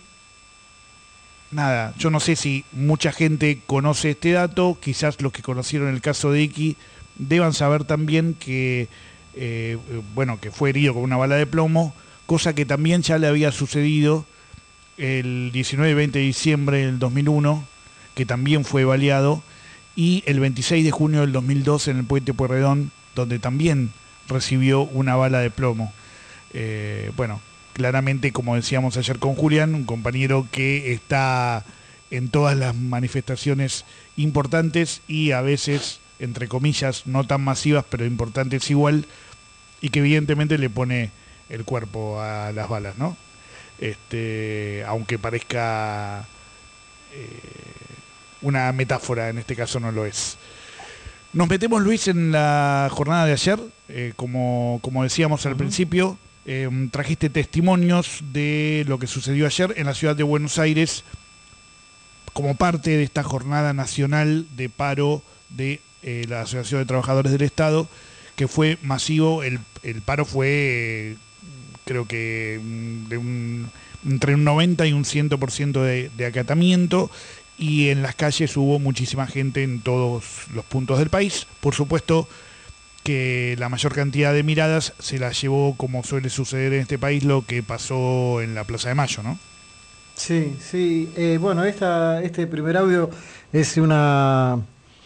nada, yo no sé si mucha gente conoce este dato, quizás los que conocieron el caso de Iki deban saber también que, eh, bueno, que fue herido con una bala de plomo, cosa que también ya le había sucedido el diecinueve y veinte de diciembre del dos mil uno, que también fue baleado, y el veintiséis de junio del dos mil dos en el Puente Pueyrredón, donde también recibió una bala de plomo. Eh, bueno, claramente, como decíamos ayer con Julián, un compañero que está en todas las manifestaciones importantes y a veces, entre comillas, no tan masivas, pero importantes igual, y que evidentemente le pone el cuerpo a las balas, ¿no? Este, aunque parezca eh, una metáfora, en este caso no lo es. Nos metemos, Luis, en la jornada de ayer, eh, como, como decíamos al uh-huh. principio, eh, trajiste testimonios de lo que sucedió ayer en la ciudad de Buenos Aires como parte de esta jornada nacional de paro de eh, la Asociación de Trabajadores del Estado, que fue masivo. El, el paro fue, eh, creo que, de un, entre un noventa y un cien por ciento de, de acatamiento, y en las calles hubo muchísima gente en todos los puntos del país. Por supuesto que la mayor cantidad de miradas se las llevó, como suele suceder en este país, lo que pasó en la Plaza de Mayo, ¿no? Sí, sí. Eh, bueno, esta, este primer audio es una,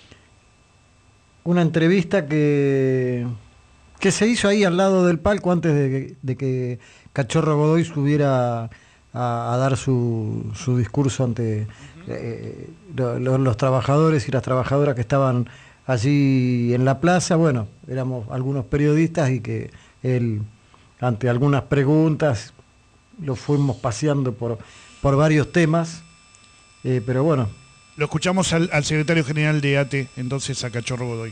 una entrevista que, que se hizo ahí al lado del palco antes de que, de que Cachorro Godoy subiera a, a dar su, su discurso ante eh, lo, lo, los trabajadores y las trabajadoras que estaban allí en la plaza. Bueno, éramos algunos periodistas y que él, ante algunas preguntas, lo fuimos paseando por, por varios temas, eh, pero bueno. Lo escuchamos al, al secretario general de A T E, entonces a Cachorro Godoy.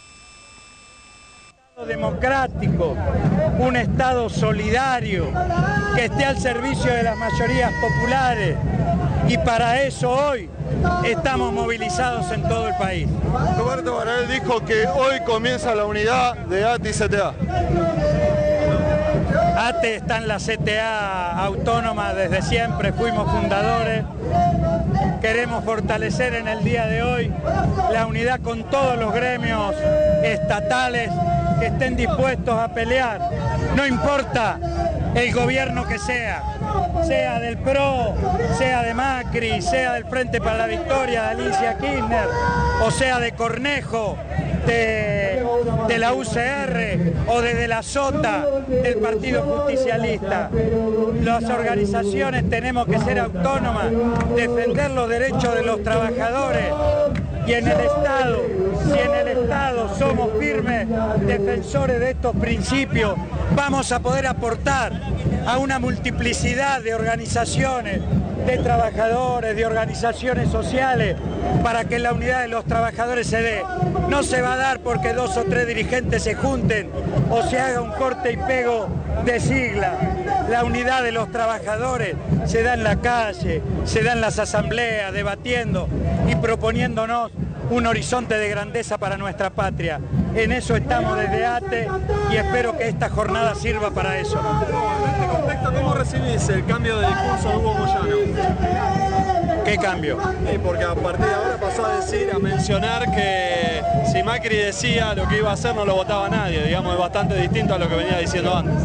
Democrático, un Estado solidario, que esté al servicio de las mayorías populares, y para eso hoy estamos movilizados en todo el país. Roberto Varela dijo que hoy comienza la unidad de A T E y C T A. A T E está en la C T A autónoma desde siempre, fuimos fundadores. Queremos fortalecer en el día de hoy la unidad con todos los gremios estatales que estén dispuestos a pelear. No importa el gobierno que sea, sea del P R O, sea de Macri, sea del Frente para la Victoria de Alicia Kirchner, o sea de Cornejo, de, de la U C R, o de, de la Sota, del Partido Justicialista. Las organizaciones tenemos que ser autónomas, defender los derechos de los trabajadores, y en el Estado, si en el Estado somos firmes defensores de estos principios, vamos a poder aportar a una multiplicidad de organizaciones, de trabajadores, de organizaciones sociales, para que la unidad de los trabajadores se dé. No se va a dar porque dos o tres dirigentes se junten o se haga un corte y pego de sigla. La unidad de los trabajadores se da en la calle, se da en las asambleas, debatiendo y proponiéndonos un horizonte de grandeza para nuestra patria. En eso estamos desde A T E y espero que esta jornada sirva para eso. En este contexto, ¿cómo recibís el cambio de discurso de Hugo Moyano? ¿Qué cambio? Sí, porque a partir de ahora pasó a decir, a mencionar que si Macri decía lo que iba a hacer no lo votaba nadie, digamos, es bastante distinto a lo que venía diciendo antes.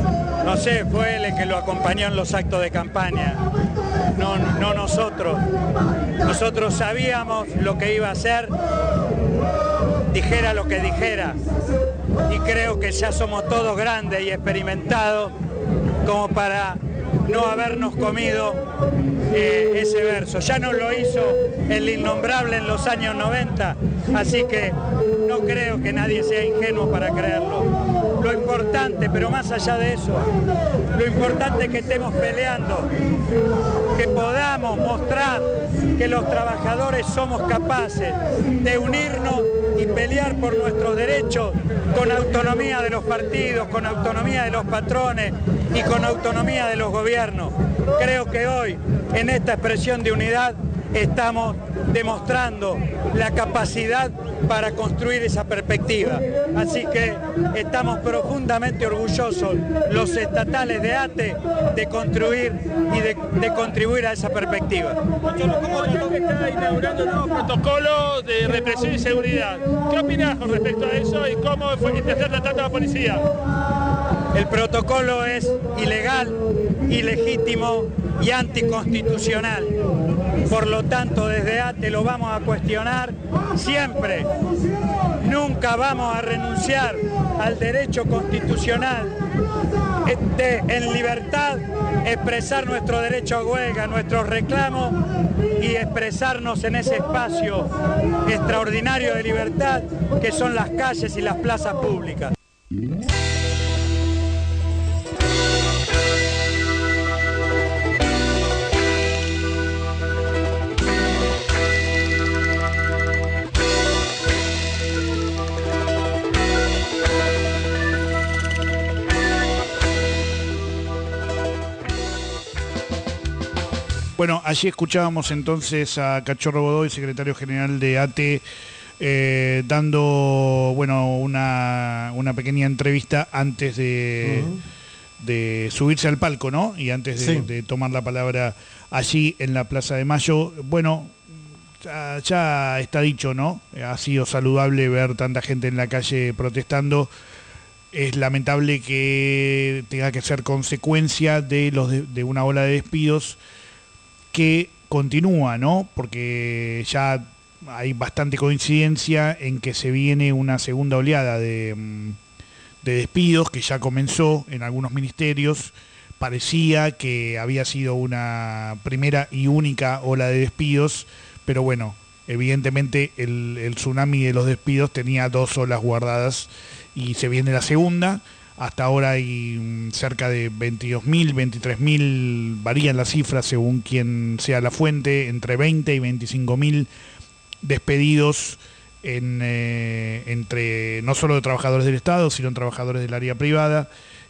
no sé, fue él el que lo acompañó en los actos de campaña, no, no nosotros. Nosotros sabíamos lo que iba a hacer, dijera lo que dijera, y creo que ya somos todos grandes y experimentados como para no habernos comido eh, ese verso. Ya nos lo hizo el innombrable en los años noventa, así que no creo que nadie sea ingenuo para creerlo. Lo importante, pero más allá de eso, lo importante es que estemos peleando, que podamos mostrar que los trabajadores somos capaces de unirnos y pelear por nuestros derechos con autonomía de los partidos, con autonomía de los patrones y con autonomía de los gobiernos. Creo que hoy, en esta expresión de unidad, estamos demostrando la capacidad para construir esa perspectiva. Así que estamos profundamente orgullosos, los estatales de ATE, de construir y de, de contribuir a esa perspectiva. ¿Cómo que está inaugurando un nuevo protocolo de represión y seguridad? ¿Qué opinás con respecto a eso y cómo fue que te está tratando la policía? El protocolo es ilegal, ilegítimo y anticonstitucional. Por lo tanto, desde ATE lo vamos a cuestionar siempre. Nunca vamos a renunciar al derecho constitucional de, en libertad, expresar nuestro derecho a huelga, nuestros reclamos y expresarnos en ese espacio extraordinario de libertad que son las calles y las plazas públicas. Bueno, allí escuchábamos entonces a Cachorro Godoy, secretario general de ATE, eh, dando bueno una, una pequeña entrevista antes de, uh-huh. de subirse al palco, ¿no? Y antes de, sí. de tomar la palabra allí en la Plaza de Mayo. Bueno, ya, ya está dicho, ¿no? Ha sido saludable ver tanta gente en la calle protestando. Es lamentable que tenga que ser consecuencia de, los de, de una ola de despidos que continúa, ¿no? Porque ya hay bastante coincidencia en que se viene una segunda oleada de, de despidos que ya comenzó en algunos ministerios. Parecía que había sido una primera y única ola de despidos, pero bueno, evidentemente el, el tsunami de los despidos tenía dos olas guardadas y se viene la segunda. Hasta ahora hay cerca de veintidós mil, veintitrés mil, varían las cifras según quien sea la fuente, entre veinte y veinticinco mil despedidos en, eh, entre no solo de trabajadores del Estado, sino trabajadores del área privada,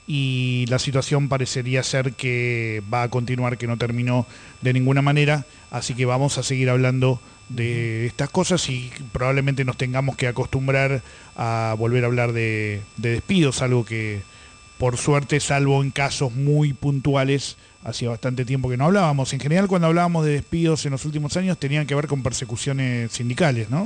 y la situación parecería ser que va a continuar, que no terminó de ninguna manera, así que vamos a seguir hablando de estas cosas y probablemente nos tengamos que acostumbrar a volver a hablar de, de despidos, algo que por suerte, salvo en casos muy puntuales, hacía bastante tiempo que no hablábamos. En general, cuando hablábamos de despidos en los últimos años tenían que ver con persecuciones sindicales, ¿no?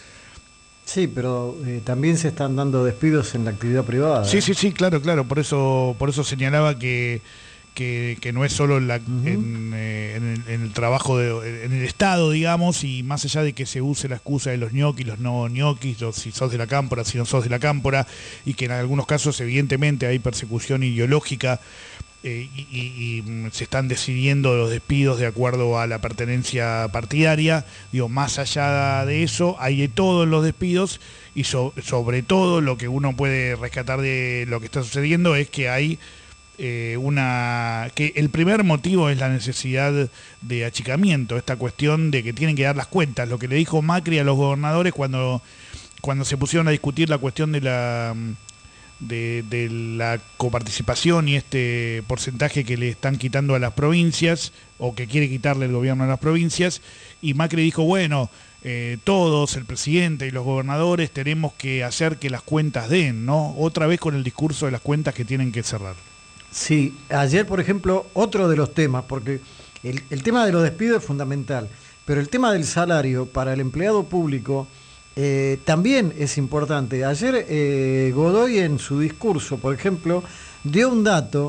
Sí, pero eh, también se están dando despidos en la actividad privada. Sí, sí, sí, claro, claro, por eso, por eso señalaba que Que, que no es solo en, la, uh-huh. en, eh, en, el, en el trabajo, de, en el Estado, digamos, y más allá de que se use la excusa de los ñoquis, los no ñoquis, los, si sos de la cámpora, si no sos de la cámpora, y que en algunos casos evidentemente hay persecución ideológica eh, y, y, y se están decidiendo los despidos de acuerdo a la pertenencia partidaria. Digo, más allá de eso, hay de todo en los despidos y so, sobre todo lo que uno puede rescatar de lo que está sucediendo es que hay Eh, una que el primer motivo es la necesidad de achicamiento, esta cuestión de que tienen que dar las cuentas, lo que le dijo Macri a los gobernadores cuando, cuando se pusieron a discutir la cuestión de la de, de la coparticipación y este porcentaje que le están quitando a las provincias o que quiere quitarle el gobierno a las provincias, y Macri dijo, bueno, eh, todos, el presidente y los gobernadores tenemos que hacer que las cuentas den, ¿no? Otra vez con el discurso de las cuentas que tienen que cerrar. Sí, ayer, por ejemplo, otro de los temas, porque el, el tema de los despidos es fundamental, pero el tema del salario para el empleado público eh, también es importante. Ayer eh, Godoy en su discurso, por ejemplo, dio un dato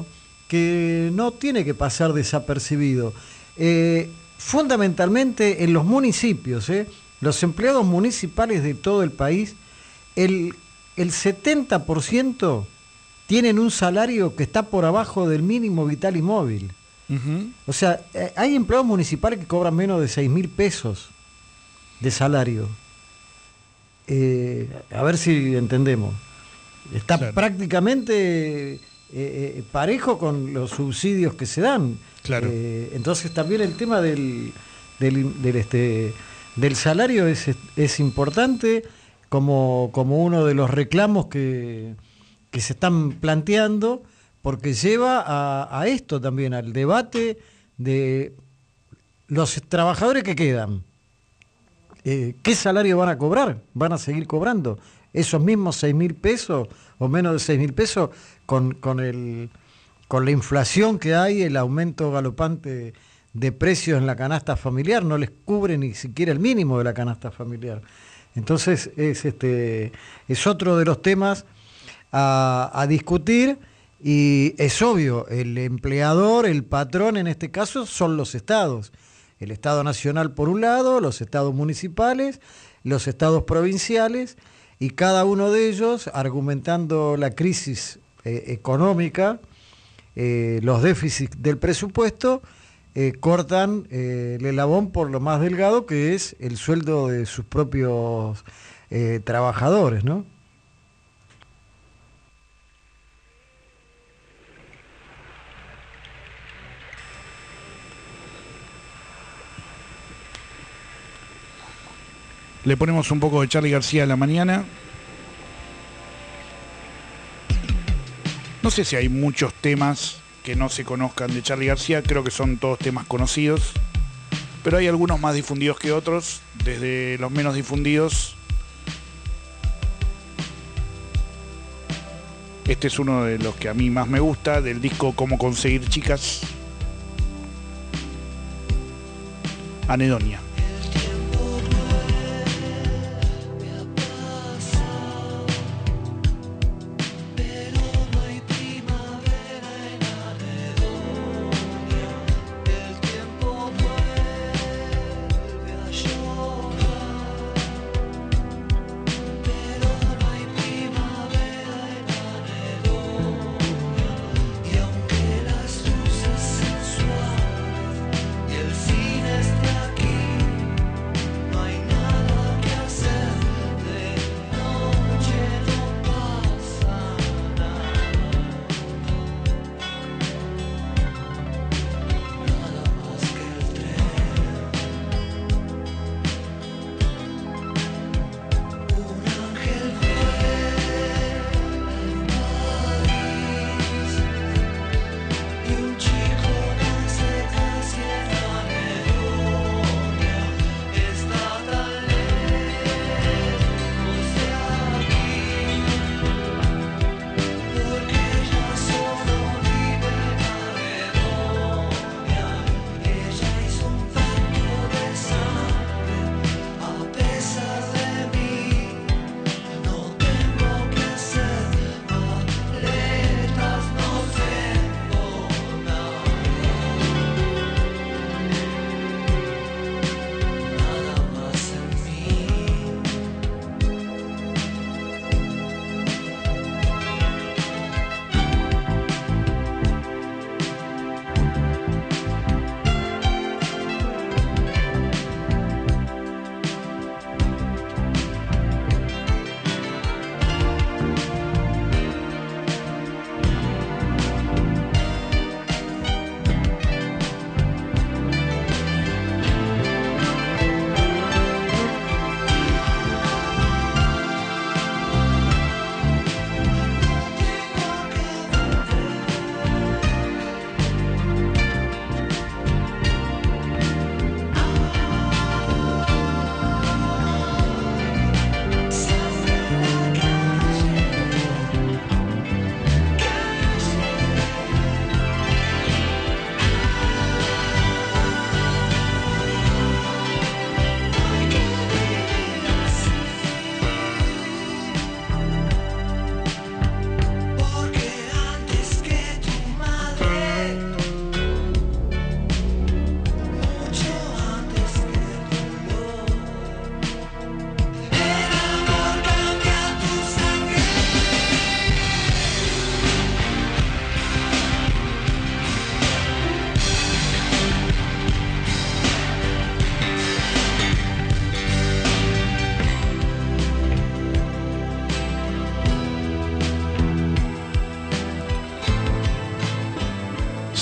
que no tiene que pasar desapercibido. Eh, fundamentalmente en los municipios, ¿eh? Los empleados municipales de todo el país, el, el setenta por ciento tienen un salario que está por abajo del mínimo vital y móvil. Uh-huh. O sea, hay empleados municipales que cobran menos de seis mil pesos de salario. Eh, a ver si entendemos. Está claro. prácticamente... Eh, eh, parejo con los subsidios que se dan. Claro. Eh, entonces también el tema del, del, del, este, del salario es, es importante como, como uno de los reclamos que, que se están planteando, porque lleva a, a esto también, al debate de los trabajadores que quedan. Eh, ¿Qué salario van a cobrar? ¿Van a seguir cobrando esos mismos seis mil pesos o menos de seis mil pesos con, con, el, con la inflación que hay, el aumento galopante de precios en la canasta familiar? No les cubre ni siquiera el mínimo de la canasta familiar. Entonces es, este, es otro de los temas a, a discutir, y es obvio, el empleador, el patrón en este caso son los estados. El Estado Nacional por un lado, los estados municipales, los estados provinciales, y cada uno de ellos argumentando la crisis eh, económica, eh, los déficits del presupuesto, eh, cortan eh, el eslabón por lo más delgado, que es el sueldo de sus propios eh, trabajadores, ¿no? Le ponemos un poco de Charly García a la mañana. No sé si hay muchos temas que no se conozcan de Charly García, creo que son todos temas conocidos, pero hay algunos más difundidos que otros, desde los menos difundidos. Este es uno de los que a mí más me gusta, del disco Cómo conseguir chicas. Anedonia. Y el fin está aquí.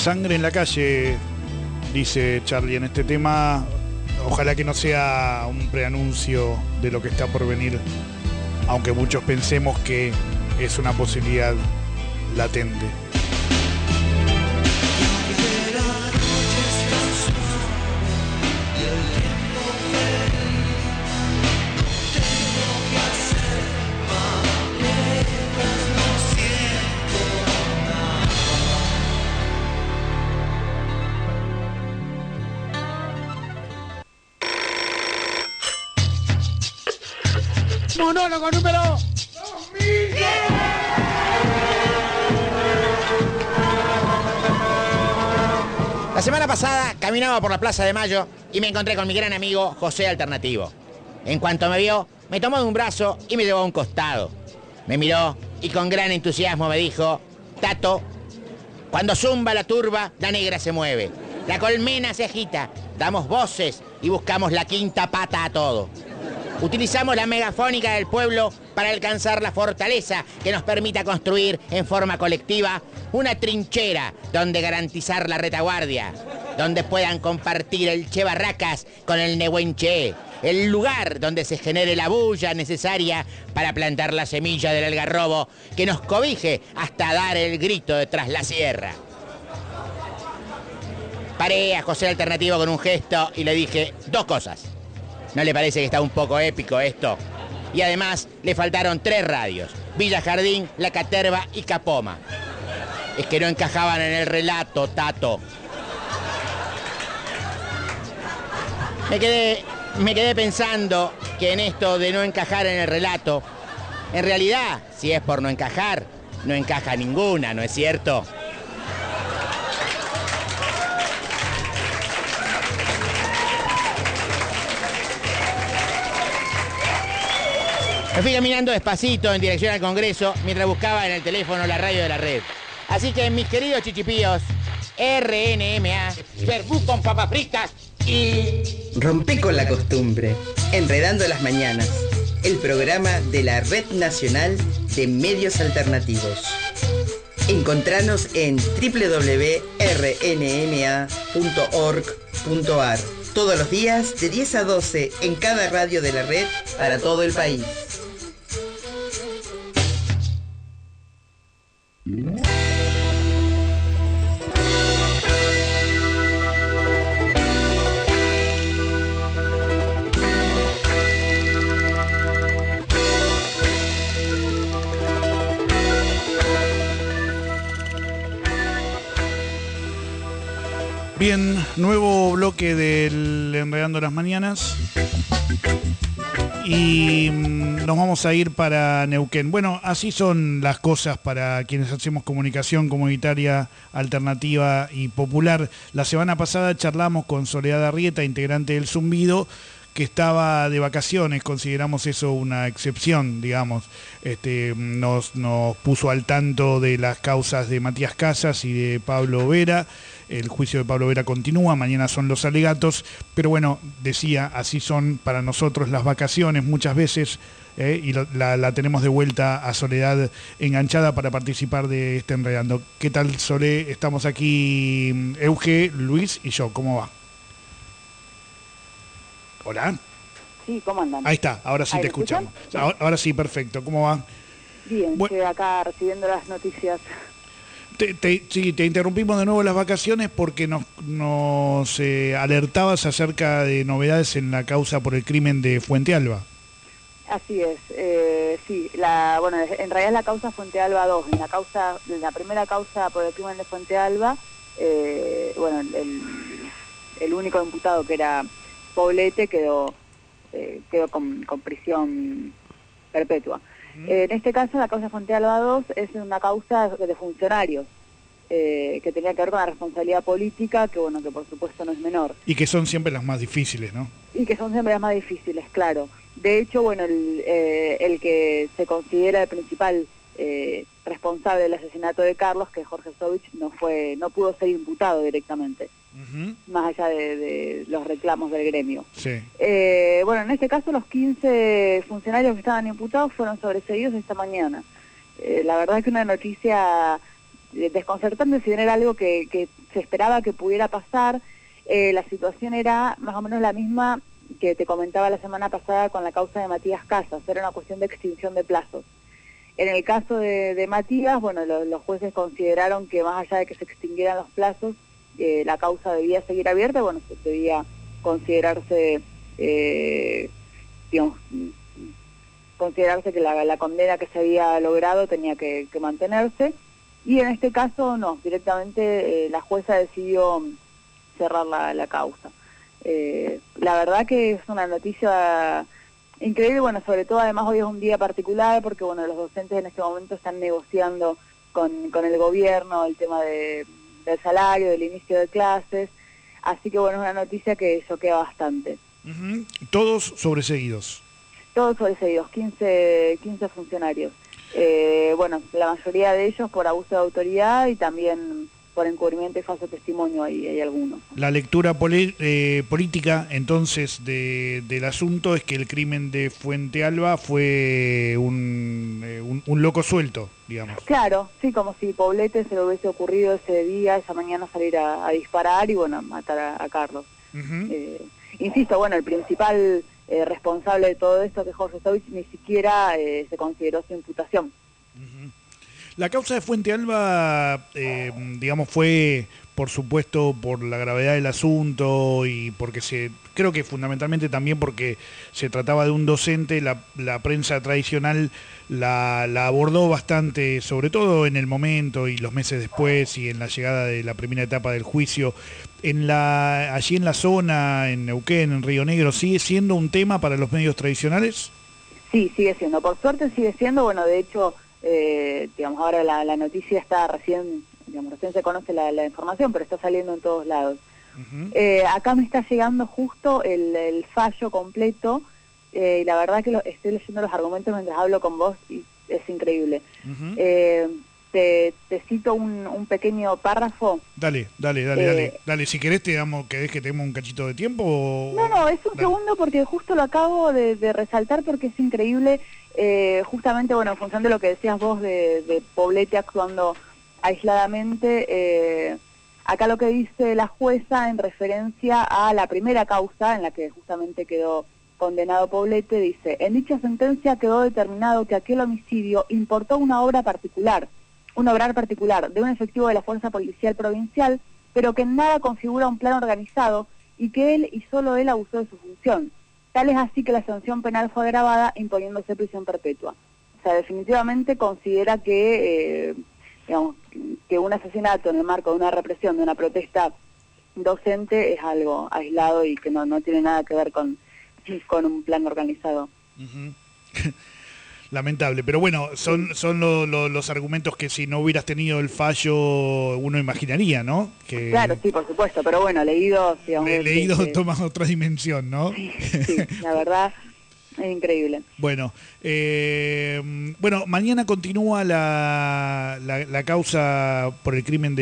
sangre en la calle, dice Charlie en este tema. Ojalá que no sea un preanuncio de lo que está por venir, aunque muchos pensemos que es una posibilidad latente. Monólogo número La semana pasada caminaba por la Plaza de Mayo y me encontré con mi gran amigo José Alternativo. En cuanto me vio, me tomó de un brazo y me llevó a un costado. Me miró y con gran entusiasmo me dijo: Tato, cuando zumba la turba, la negra se mueve. La colmena se agita, damos voces y buscamos la quinta pata a todo. Utilizamos la megafónica del pueblo para alcanzar la fortaleza que nos permita construir en forma colectiva una trinchera donde garantizar la retaguardia, donde puedan compartir el Che Barracas con el Nehuenche, el lugar donde se genere la bulla necesaria para plantar la semilla del algarrobo que nos cobije hasta dar el grito de tras la sierra. Paré a José Alternativo con un gesto y le dije dos cosas. ¿No le parece que está un poco épico esto? Y además le faltaron tres radios: Villa Jardín, La Caterva y Capoma. Es que no encajaban en el relato, Tato. Me quedé, me quedé pensando que en esto de no encajar en el relato, en realidad, si es por no encajar, no encaja ninguna, ¿no es cierto? Me fui caminando despacito en dirección al Congreso mientras buscaba en el teléfono la radio de la red. Así que, mis queridos chichipíos, R N M A, verbú con papas fritas y... Rompé con la costumbre, Enredando las Mañanas, el programa de la Red Nacional de Medios Alternativos. Encontranos en doble u doble u doble u punto r n m a punto org punto a r todos los días de diez a doce en cada radio de la red para todo el país. Bien, nuevo bloque del Enredando las Mañanas y mm, nos vamos a ir para Neuquén. Bueno, así son las cosas para quienes hacemos comunicación comunitaria, alternativa y popular. La semana pasada charlamos con Soledad Arrieta, integrante del Zumbido, que estaba de vacaciones, consideramos eso una excepción, digamos. Este, nos, nos puso al tanto de las causas de Matías Casas y de Pablo Vera. El juicio de Pablo Vera continúa, mañana son los alegatos, pero bueno, decía, así son para nosotros las vacaciones muchas veces, eh, y lo, la, la tenemos de vuelta a Soledad enganchada para participar de este Enredando. ¿Qué tal, Sole? Estamos aquí, Euge, Luis y yo, ¿cómo va? Hola. Sí, ¿cómo andan? Ahí está, ahora sí te escuchamos. Ahora, ahora sí, perfecto. ¿Cómo va? Bien, bueno, estoy acá recibiendo las noticias. Te, te, sí, te interrumpimos de nuevo las vacaciones porque nos, nos eh, alertabas acerca de novedades en la causa por el crimen de Fuente Alba. Así es, eh, sí, la, bueno, en realidad la causa Fuente Alba dos, en la causa, en la primera causa por el crimen de Fuente Alba, eh, bueno, el, el único imputado que era Poblete quedó, eh, quedó con, con prisión perpetua. Mm. Eh, en este caso, la causa Fuente Alba dos es una causa de funcionarios, eh, que tenía que ver con la responsabilidad política, que bueno, que por supuesto no es menor. Y que son siempre las más difíciles, ¿no? Y que son siempre las más difíciles, claro. De hecho, bueno, el, eh, el que se considera el principal eh, responsable del asesinato de Carlos, que es Jorge Sovich, no fue, no pudo ser imputado directamente. Uh-huh. Más allá de, de los reclamos del gremio. Sí. Eh, bueno, en este caso los quince funcionarios que estaban imputados fueron sobreseídos esta mañana. Eh, la verdad es que una noticia desconcertante, si bien era algo que, que se esperaba que pudiera pasar. Eh, la situación era más o menos la misma que te comentaba la semana pasada con la causa de Matías Casas, era una cuestión de extinción de plazos. En el caso de, de Matías, bueno, lo, los jueces consideraron que más allá de que se extinguieran los plazos, eh, la causa debía seguir abierta, bueno, debía considerarse, eh, digamos, considerarse que la, la condena que se había logrado tenía que, que mantenerse, y en este caso no, directamente eh, la jueza decidió cerrar la, la causa. Eh, la verdad que es una noticia increíble, bueno, sobre todo además hoy es un día particular porque, bueno, los docentes en este momento están negociando con, con el gobierno el tema de, del salario, del inicio de clases, así que, bueno, es una noticia que choquea bastante. Uh-huh. Todos sobreseídos. Todos sobreseídos, quince, quince funcionarios. Eh, bueno, la mayoría de ellos por abuso de autoridad y también por encubrimiento y falso testimonio, hay, hay algunos. La lectura poli eh, política, entonces, de, del asunto es que el crimen de Fuente Alba fue un, eh, un, un loco suelto, digamos. Claro, sí, como si Poblete se le hubiese ocurrido ese día, esa mañana salir a, a disparar y, bueno, matar a, a Carlos. Uh-huh. eh, insisto, bueno, el principal eh, responsable de todo esto, que Jorge Stovich, ni siquiera eh, se consideró su imputación. Uh-huh. La causa de Fuente Alba, eh, digamos, fue, por supuesto, por la gravedad del asunto y porque se, creo que fundamentalmente también porque se trataba de un docente, la, la prensa tradicional la, la abordó bastante, sobre todo en el momento y los meses después y en la llegada de la primera etapa del juicio. En la, allí en la zona, en Neuquén, en Río Negro, ¿sigue siendo un tema para los medios tradicionales? Sí, sigue siendo. Por suerte sigue siendo, bueno, de hecho... Eh, digamos, ahora la, la noticia está recién, digamos, recién se conoce la, la información, pero está saliendo en todos lados. Uh-huh. eh, acá me está llegando justo el, el fallo completo, eh, y la verdad que lo, estoy leyendo los argumentos mientras hablo con vos y es increíble. Uh-huh. eh, te, te cito un, un pequeño párrafo. Dale, dale, dale, eh, dale, dale. Si querés te damos, ¿querés que tenemos un cachito de tiempo? O... No, no, es un dale. segundo porque justo lo acabo de, de resaltar porque es increíble. Eh, justamente, bueno, en función de lo que decías vos de, de Poblete actuando aisladamente, eh, acá lo que dice la jueza en referencia a la primera causa en la que justamente quedó condenado Poblete, dice: en dicha sentencia quedó determinado que aquel homicidio importó una obra particular, un obrar particular de un efectivo de la Fuerza Policial Provincial, pero que en nada configura un plan organizado y que él y solo él abusó de su función. Tal es así que la sanción penal fue agravada imponiéndose prisión perpetua. O sea, definitivamente considera que, eh, digamos, que un asesinato en el marco de una represión, de una protesta docente, es algo aislado y que no, no tiene nada que ver con, con un plan organizado. Uh-huh. Lamentable, pero bueno, son son lo, lo, los argumentos que si no hubieras tenido el fallo uno imaginaría, ¿no? Que claro, sí, por supuesto, pero bueno, leído... Digamos, le, leído que, toma otra dimensión, ¿no? Sí, sí, la verdad es increíble. Bueno, eh, bueno, mañana continúa la, la, la causa por el crimen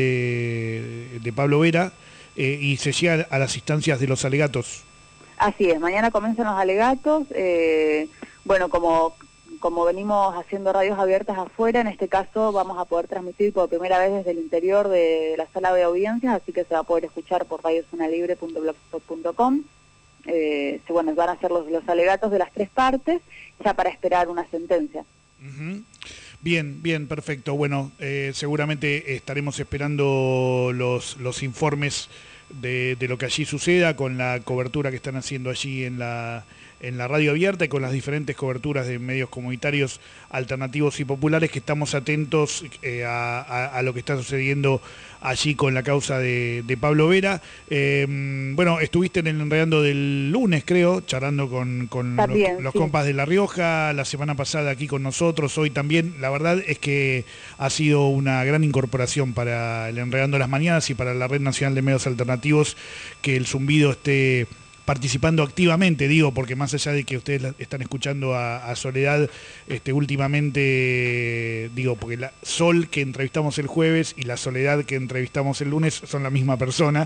de, de Pablo Vera eh, y se llega a las instancias de los alegatos. Así es, mañana comienzan los alegatos, eh, bueno, como... Como venimos haciendo radios abiertas afuera, en este caso vamos a poder transmitir por primera vez desde el interior de la sala de audiencias, así que se va a poder escuchar por radiozonalibre punto blogspot punto com. Eh, bueno, van a ser los, los alegatos de las tres partes, ya para esperar una sentencia. Uh-huh. Bien, bien, perfecto. Bueno, eh, seguramente estaremos esperando los, los informes de, de lo que allí suceda, con la cobertura que están haciendo allí en la... en la radio abierta y con las diferentes coberturas de medios comunitarios alternativos y populares, que estamos atentos eh, a, a, a lo que está sucediendo allí con la causa de, de Pablo Vera. Eh, bueno, estuviste en el Enredando del lunes, creo, charlando con, con también, los, los sí. compas de La Rioja, la semana pasada aquí con nosotros, hoy también. La verdad es que ha sido una gran incorporación para el Enredando las Mañanas y para la Red Nacional de Medios Alternativos que el zumbido esté participando activamente, digo, porque más allá de que ustedes la, están escuchando a, a Soledad este, últimamente, digo, porque la Sol que entrevistamos el jueves y la Soledad que entrevistamos el lunes son la misma persona,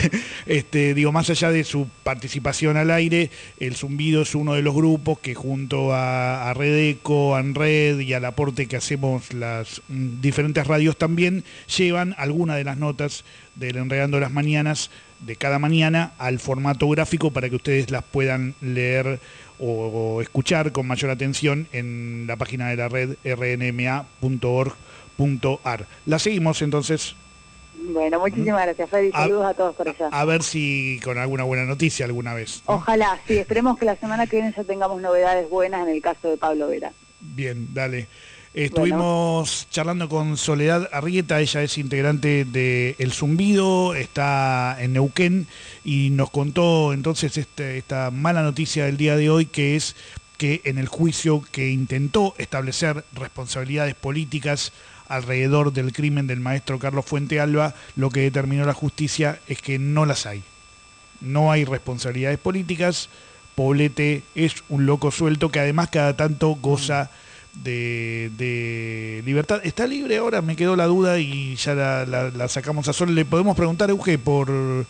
este, digo, más allá de su participación al aire, el Zumbido es uno de los grupos que junto a, a Redeco, a Enred y al aporte que hacemos las mm, diferentes radios también, llevan alguna de las notas del Enredando las Mañanas de cada mañana al formato gráfico para que ustedes las puedan leer o, o escuchar con mayor atención en la página de la red r n m a punto org punto a r. La seguimos entonces. Bueno, muchísimas gracias, Freddy. Saludos a, a todos por allá. A ver si con alguna buena noticia alguna vez, ¿no? Ojalá, sí. Esperemos que la semana que viene ya tengamos novedades buenas en el caso de Pablo Vera. Bien, dale. Estuvimos bueno. charlando con Soledad Arrieta, ella es integrante de El Zumbido, está en Neuquén y nos contó entonces este, esta mala noticia del día de hoy, que es que en el juicio que intentó establecer responsabilidades políticas alrededor del crimen del maestro Carlos Fuentealba, lo que determinó la justicia es que no las hay. No hay responsabilidades políticas, Poblete es un loco suelto que además cada tanto goza De, de libertad. ¿Está libre ahora? Me quedó la duda y ya la, la, la sacamos a Sol. Le podemos preguntar, Euge, por,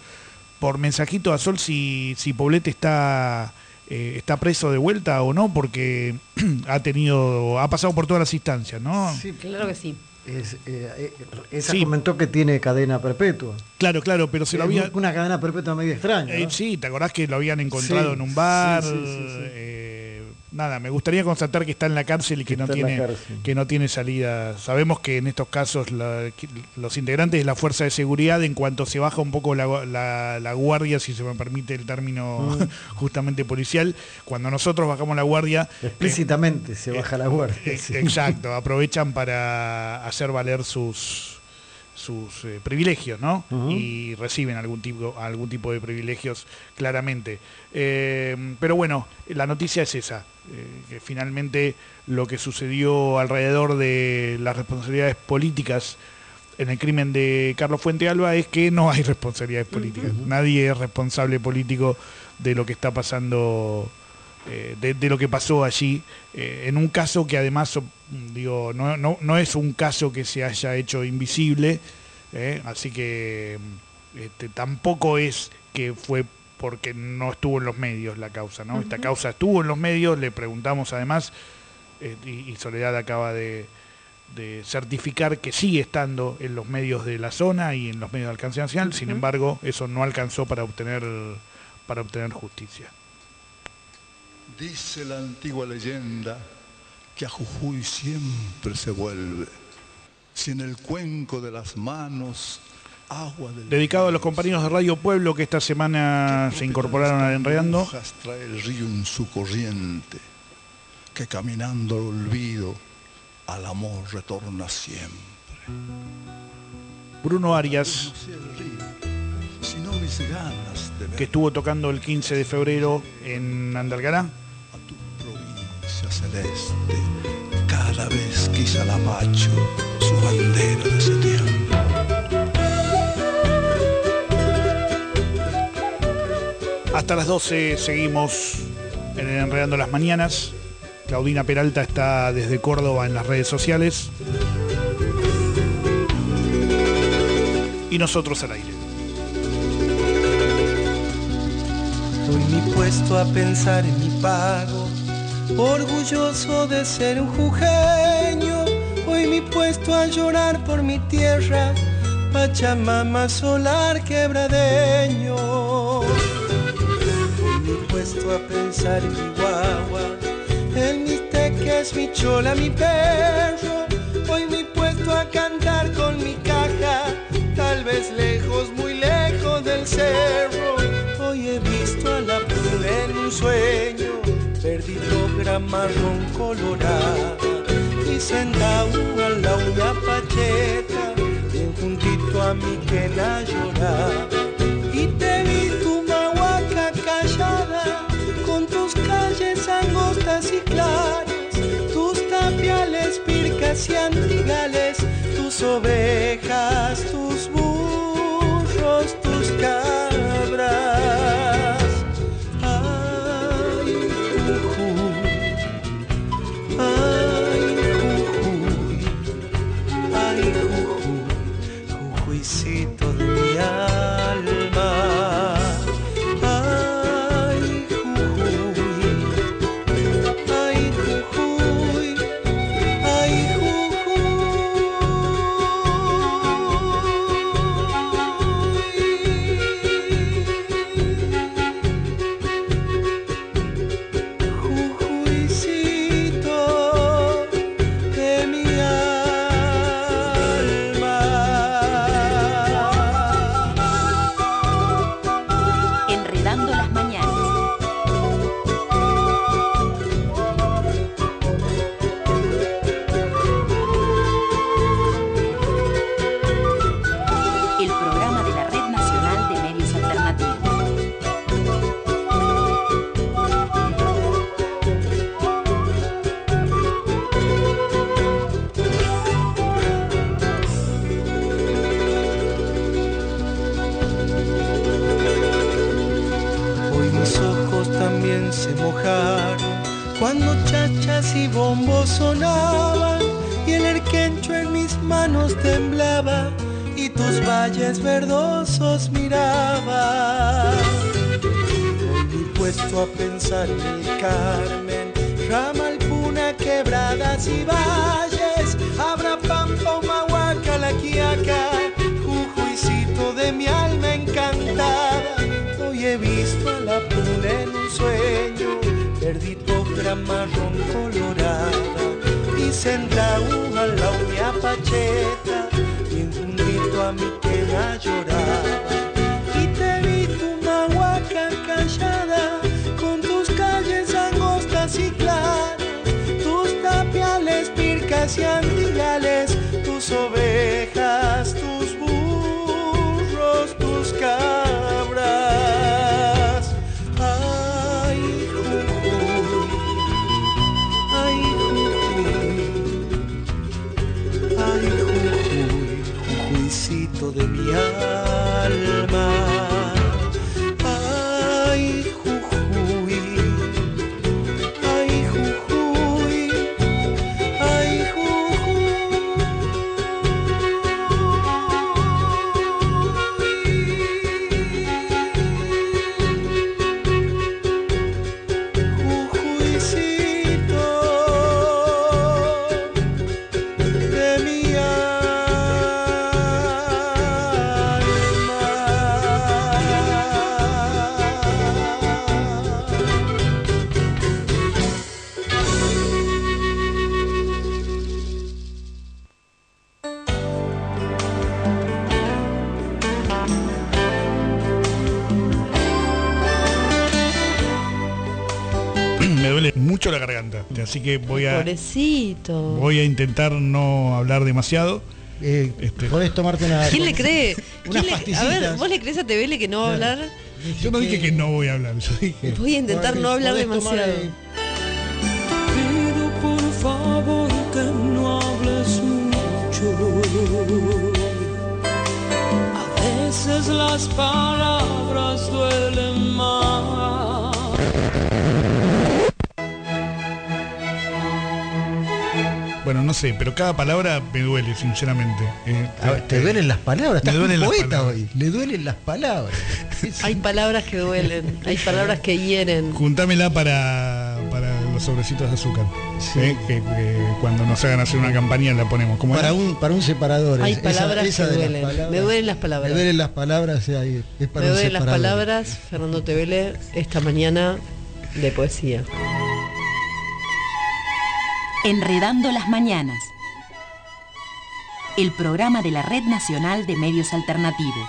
por mensajito a Sol si, si Poblete está, eh, está preso de vuelta o no, porque ha tenido, ha pasado por todas las instancias, ¿no? Sí, claro que sí. Es, eh, esa sí. comentó que tiene cadena perpetua. Claro, claro, pero se lo había... Una cadena perpetua medio extraña, ¿no? Eh, sí, ¿te acordás que lo habían encontrado sí, en un bar? Sí, sí, sí, sí. Eh, Nada, me gustaría constatar que está en la cárcel y que, no tiene, que no tiene salida. Sabemos que en estos casos la, los integrantes de la Fuerza de Seguridad, en cuanto se baja un poco la, la, la guardia, si se me permite el término mm. justamente policial, cuando nosotros bajamos la guardia... Explícitamente eh, se baja la guardia. Eh, sí. Exacto, aprovechan para hacer valer sus... sus eh, privilegios, ¿no? Uh-huh. Y reciben algún tipo, algún tipo de privilegios claramente. Eh, pero bueno, la noticia es esa, eh, que finalmente lo que sucedió alrededor de las responsabilidades políticas en el crimen de Carlos Fuentealba es que no hay responsabilidades políticas. Uh-huh. Nadie es responsable político de lo que está pasando, eh, de, de lo que pasó allí, eh, en un caso que además... Digo, no, no, no es un caso que se haya hecho invisible, ¿eh? Así que este, tampoco es que fue porque no estuvo en los medios la causa, ¿no? Uh-huh. Esta causa estuvo en los medios, le preguntamos además, eh, y, y Soledad acaba de, de certificar que sigue estando en los medios de la zona y en los medios de alcance nacional, uh-huh. Sin embargo, eso no alcanzó para obtener, para obtener justicia. Dice la antigua leyenda que a Jujuy siempre se vuelve, si en el cuenco de las manos agua del... Dedicado a los compañeros de Radio Pueblo que esta semana se incorporaron a Enredando. Trae el río en su corriente, que caminando al olvido, al amor retorna siempre. Bruno Arias, que estuvo tocando el quince de febrero en Andalgalá. Celeste, cada vez que iza la macho su bandera de septiembre. Hasta las doce seguimos en el Enredando las Mañanas. Claudina Peralta está desde Córdoba en las redes sociales. Y nosotros al aire. Hoy mi puesto a pensar en mi pago, orgulloso de ser un jujeño. Hoy me he puesto a llorar por mi tierra, Pachamama solar quebradeño. Hoy me he puesto a pensar en mi guagua, en mis teques, mi chola, mi perro. Hoy me he puesto a cantar con mi caja, tal vez lejos, muy lejos del cerro. Hoy he visto a la pluma en un sueño, perdido gran marrón colorada, y sentado a la uña pacheta, bien juntito a mi quena lloraba. Y te vi tu mahuaca callada, con tus calles angostas y claras, tus tapiales, pircas y antigales, tus ovejas, tus burros, tus cabras. tambores y bombos sonaban y el erquencho en mis manos temblaba y tus valles verdosos miraba. Hoy puesto a pensar en el Carmen, Ramalpuna, quebradas y valles, Abra, Pampa, Humahuaca, La Quiaca, Jujuicito de mi alma encantada. Hoy he visto a la Puna en un sueño, verdito gran marrón colorada, y Centraú a la uña pacheta, bien juntito a mi quena lloraba. Y te vi tu Mahuaca callada, con tus calles angostas y claras, tus tapiales, pircas y andigales, tus ovejas, tus burros, tus cabras. Ay, Jujuy, ay, Jujuy, ay, Jujuy, Jujuycito de mi alma. Ay, Jujuy, ay, Jujuy, ay, Jujuycito de mi Me duele mucho la garganta, así que voy a Pobrecito. voy a intentar no hablar demasiado. Eh, Este, Podés tomarte una... ¿Quién le cree? Unas ¿Quién le- a pastillitas. ver, ¿vos le crees a Tevele que no va a hablar? Yo no dije que no voy a hablar, yo dije... Voy a intentar no hablar Podés tomar, demasiado. eh, Pido por favor que no hables mucho. A veces las palabras duelen más. Bueno, no sé, pero cada palabra me duele, sinceramente. Eh, A ver, te duelen las palabras, Me estás duelen un las poeta palabras. hoy, le duelen las palabras. Hay palabras que duelen, hay palabras que hieren. Juntámela para, para los sobrecitos de azúcar. ¿eh? Que, que cuando nos hagan hacer una campaña la ponemos. ¿Cómo Para era? un, para un separador. Hay esa- palabras esa que de las duelen. palabras. Me duelen las palabras. Me duelen las palabras, eh, ahí, es para Me un duelen las separador. palabras, Fernando Tevele, esta mañana de poesía. Enredando las mañanas. El programa de la Red Nacional de Medios Alternativos.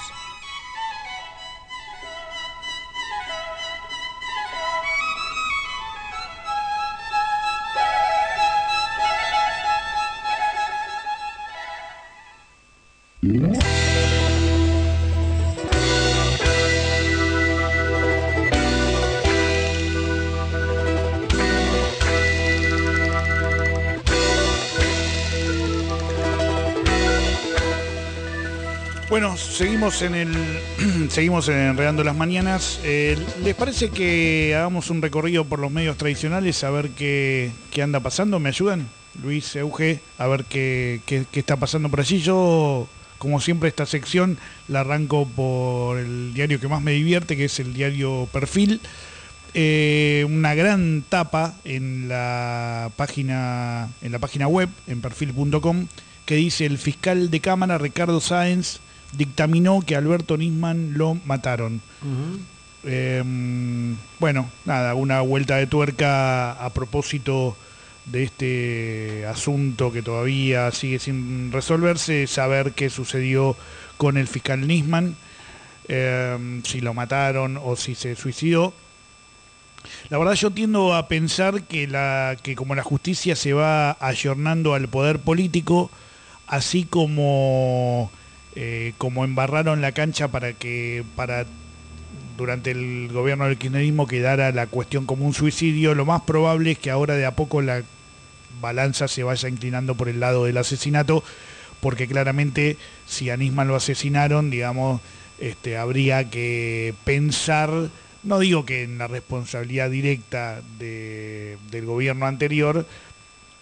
Bueno, seguimos en el seguimos en Enredando las Mañanas. Eh, ¿Les parece que hagamos un recorrido por los medios tradicionales a ver qué, qué anda pasando? ¿Me ayudan? Luis, Euge, a ver qué, qué, qué está pasando por allí. Yo, como siempre, esta sección la arranco por el diario que más me divierte, que es el diario Perfil. Eh, una gran tapa en la página, en la página web, en perfil punto com, que dice: el fiscal de Cámara, Ricardo Sáenz, dictaminó que a Alberto Nisman lo mataron. Ujú. Eh, bueno, nada, una vuelta de tuerca a propósito de este asunto que todavía sigue sin resolverse, saber qué sucedió con el fiscal Nisman, eh, si lo mataron o si se suicidó. La verdad, yo tiendo a pensar que, la, que como la justicia se va ayornando al poder político, así como... Eh, como embarraron la cancha para que para durante el gobierno del kirchnerismo quedara la cuestión como un suicidio, lo más probable es que ahora de a poco la balanza se vaya inclinando por el lado del asesinato, porque claramente si a Nisman lo asesinaron, digamos, este, habría que pensar, no digo que en la responsabilidad directa de, del gobierno anterior,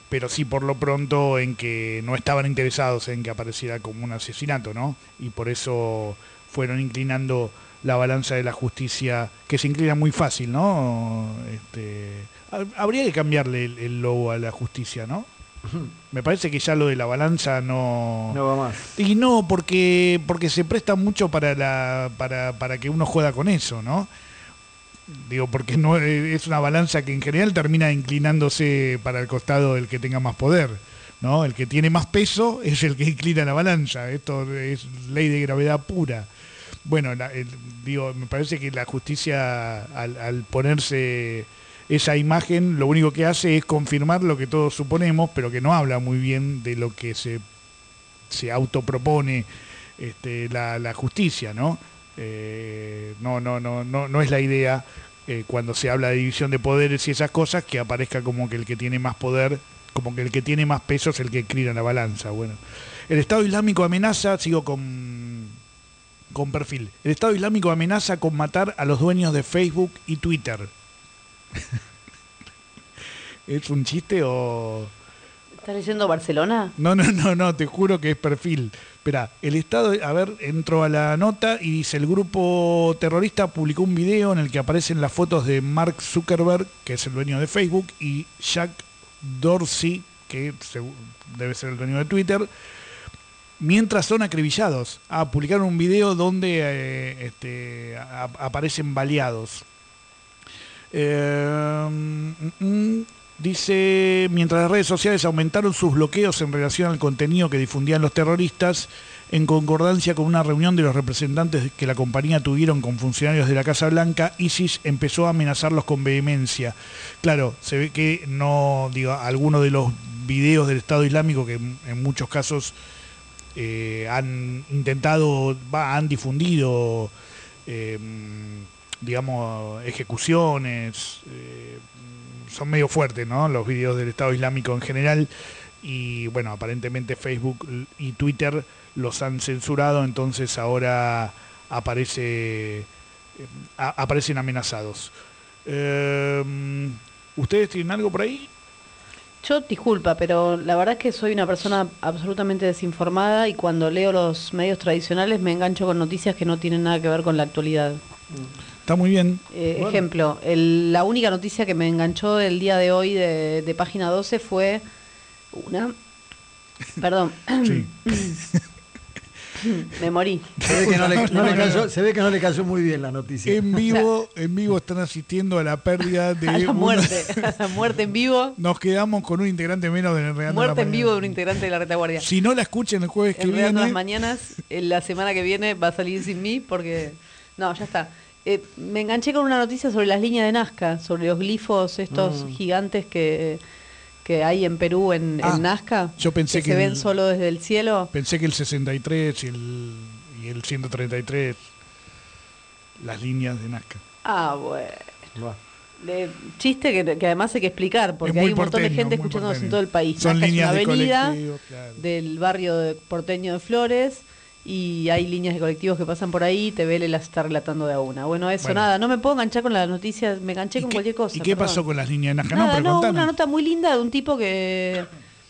pero sí por lo pronto en que no estaban interesados en que apareciera como un asesinato, ¿no? Y por eso fueron inclinando la balanza de la justicia, que se inclina muy fácil, ¿no? Este, habría que cambiarle el, el logo a la justicia, ¿no? Me parece que ya lo de la balanza no... No va más. Y no, porque porque se presta mucho para la para, para que uno juega con eso, ¿no? Digo, porque no es una balanza que en general termina inclinándose para el costado del que tenga más poder, ¿no? El que tiene más peso es el que inclina la balanza. Esto es ley de gravedad pura. Bueno, la, el, digo, me parece que la justicia al, al ponerse esa imagen lo único que hace es confirmar lo que todos suponemos, pero que no habla muy bien de lo que se, se autopropone este, la, la justicia, ¿no? Eh, no, no, no, no, no es la idea eh, cuando se habla de división de poderes y esas cosas que aparezca como que el que tiene más poder, como que el que tiene más peso es el que inclina la balanza. Bueno, el Estado Islámico amenaza, sigo con, con perfil, el Estado Islámico amenaza con matar a los dueños de Facebook y Twitter. ¿Es un chiste o...? ¿Estás leyendo Barcelona? No, no, no, no, te juro que es perfil. Espera, el Estado, a ver, entro a la nota y dice, el grupo terrorista publicó un video en el que aparecen las fotos de Mark Zuckerberg, que es el dueño de Facebook, y Jack Dorsey, que debe ser el dueño de Twitter, mientras son acribillados. Ah, publicaron un video donde eh, este, a, aparecen baleados. Eh, mm, mm, dice, mientras las redes sociales aumentaron sus bloqueos en relación al contenido que difundían los terroristas, en concordancia con una reunión de los representantes que la compañía tuvieron con funcionarios de la Casa Blanca, ISIS empezó a amenazarlos con vehemencia. Claro, se ve que no, digo, algunos de los videos del Estado Islámico, que en muchos casos eh, han intentado, va, han difundido eh, digamos, ejecuciones, eh, son medio fuertes, ¿no? Los videos del Estado Islámico en general, y bueno, aparentemente Facebook y Twitter los han censurado, entonces ahora aparece, eh, a, aparecen amenazados. Eh, ¿Ustedes tienen algo por ahí? Yo, disculpa, pero la verdad es que soy una persona absolutamente desinformada y cuando leo los medios tradicionales me engancho con noticias que no tienen nada que ver con la actualidad. Está muy bien. Eh, bueno. Ejemplo, el, la única noticia que me enganchó el día de hoy de, de Página doce fue una... Perdón. Sí. Me morí. Se ve, que no le, no le cayó, se ve que no le cayó muy bien la noticia. En vivo, en vivo están asistiendo a la pérdida de... A la muerte, una... a la muerte en vivo. Nos quedamos con un integrante menos de Enredando Muerte la en vivo de un integrante de la retaguardia. Si no la escuchen el jueves que Enredando viene... las mañanas, en la semana que viene va a salir sin mí porque... No, ya está. Eh, me enganché con una noticia sobre las líneas de Nazca, sobre los glifos estos mm. gigantes que... que hay en Perú, en, ah, en Nazca, yo pensé que, que se el, ven solo desde el cielo. Pensé que el sesenta y tres y el, y el ciento treinta y tres, las líneas de Nazca. Ah, bueno. De, chiste que, que además hay que explicar, porque hay un montón porteño, de gente escuchándonos porteño. en todo el país. Son Nazca líneas es una de avenida claro. del barrio de porteño de Flores, y hay líneas de colectivos que pasan por ahí y T V L las está relatando de a una. Bueno, eso bueno. nada, no me puedo enganchar con las noticias, me enganché con qué, cualquier cosa. ¿Y qué perdón. pasó con las líneas de Nazca? Nada, no, pero no contanos. una nota muy linda de un tipo que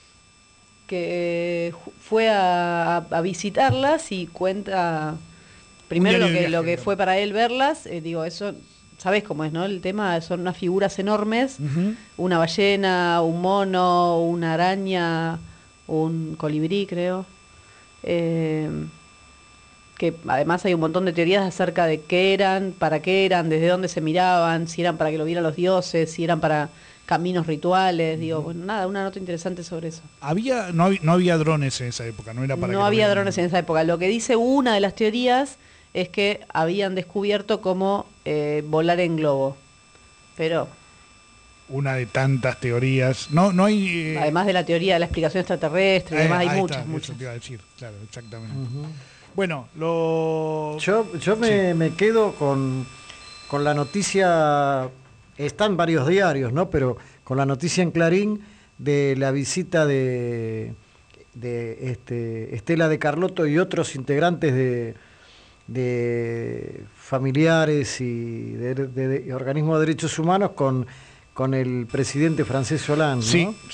que fue a, a visitarlas y cuenta primero lo que, viaje, lo que fue para él verlas, eh, digo, eso, ¿sabés cómo es, no? El tema son unas figuras enormes, uh-huh. una ballena, un mono, una araña, un colibrí, creo. Eh, que además hay un montón de teorías acerca de qué eran, para qué eran, desde dónde se miraban, si eran para que lo vieran los dioses, si eran para caminos rituales, uh-huh. digo, bueno, nada, una nota interesante sobre eso. Había no, había, no había drones en esa época, no era para No que había drones en esa época. Lo que dice una de las teorías es que habían descubierto cómo eh, volar en globo. Pero... Una de tantas teorías. No, no hay... Eh... Además de la teoría de la explicación extraterrestre, y demás, hay muchas, está, muchas. Eso te iba a decir, claro, exactamente. Uh-huh. Bueno, lo... Yo, yo me, sí. me quedo con, con la noticia, está en varios diarios, ¿no? Pero con la noticia en Clarín de la visita de, de este, Estela de Carlotto y otros integrantes de, de familiares y de, de, de, de organismos de derechos humanos con, con el presidente francés Hollande, ¿no? Sí, sí.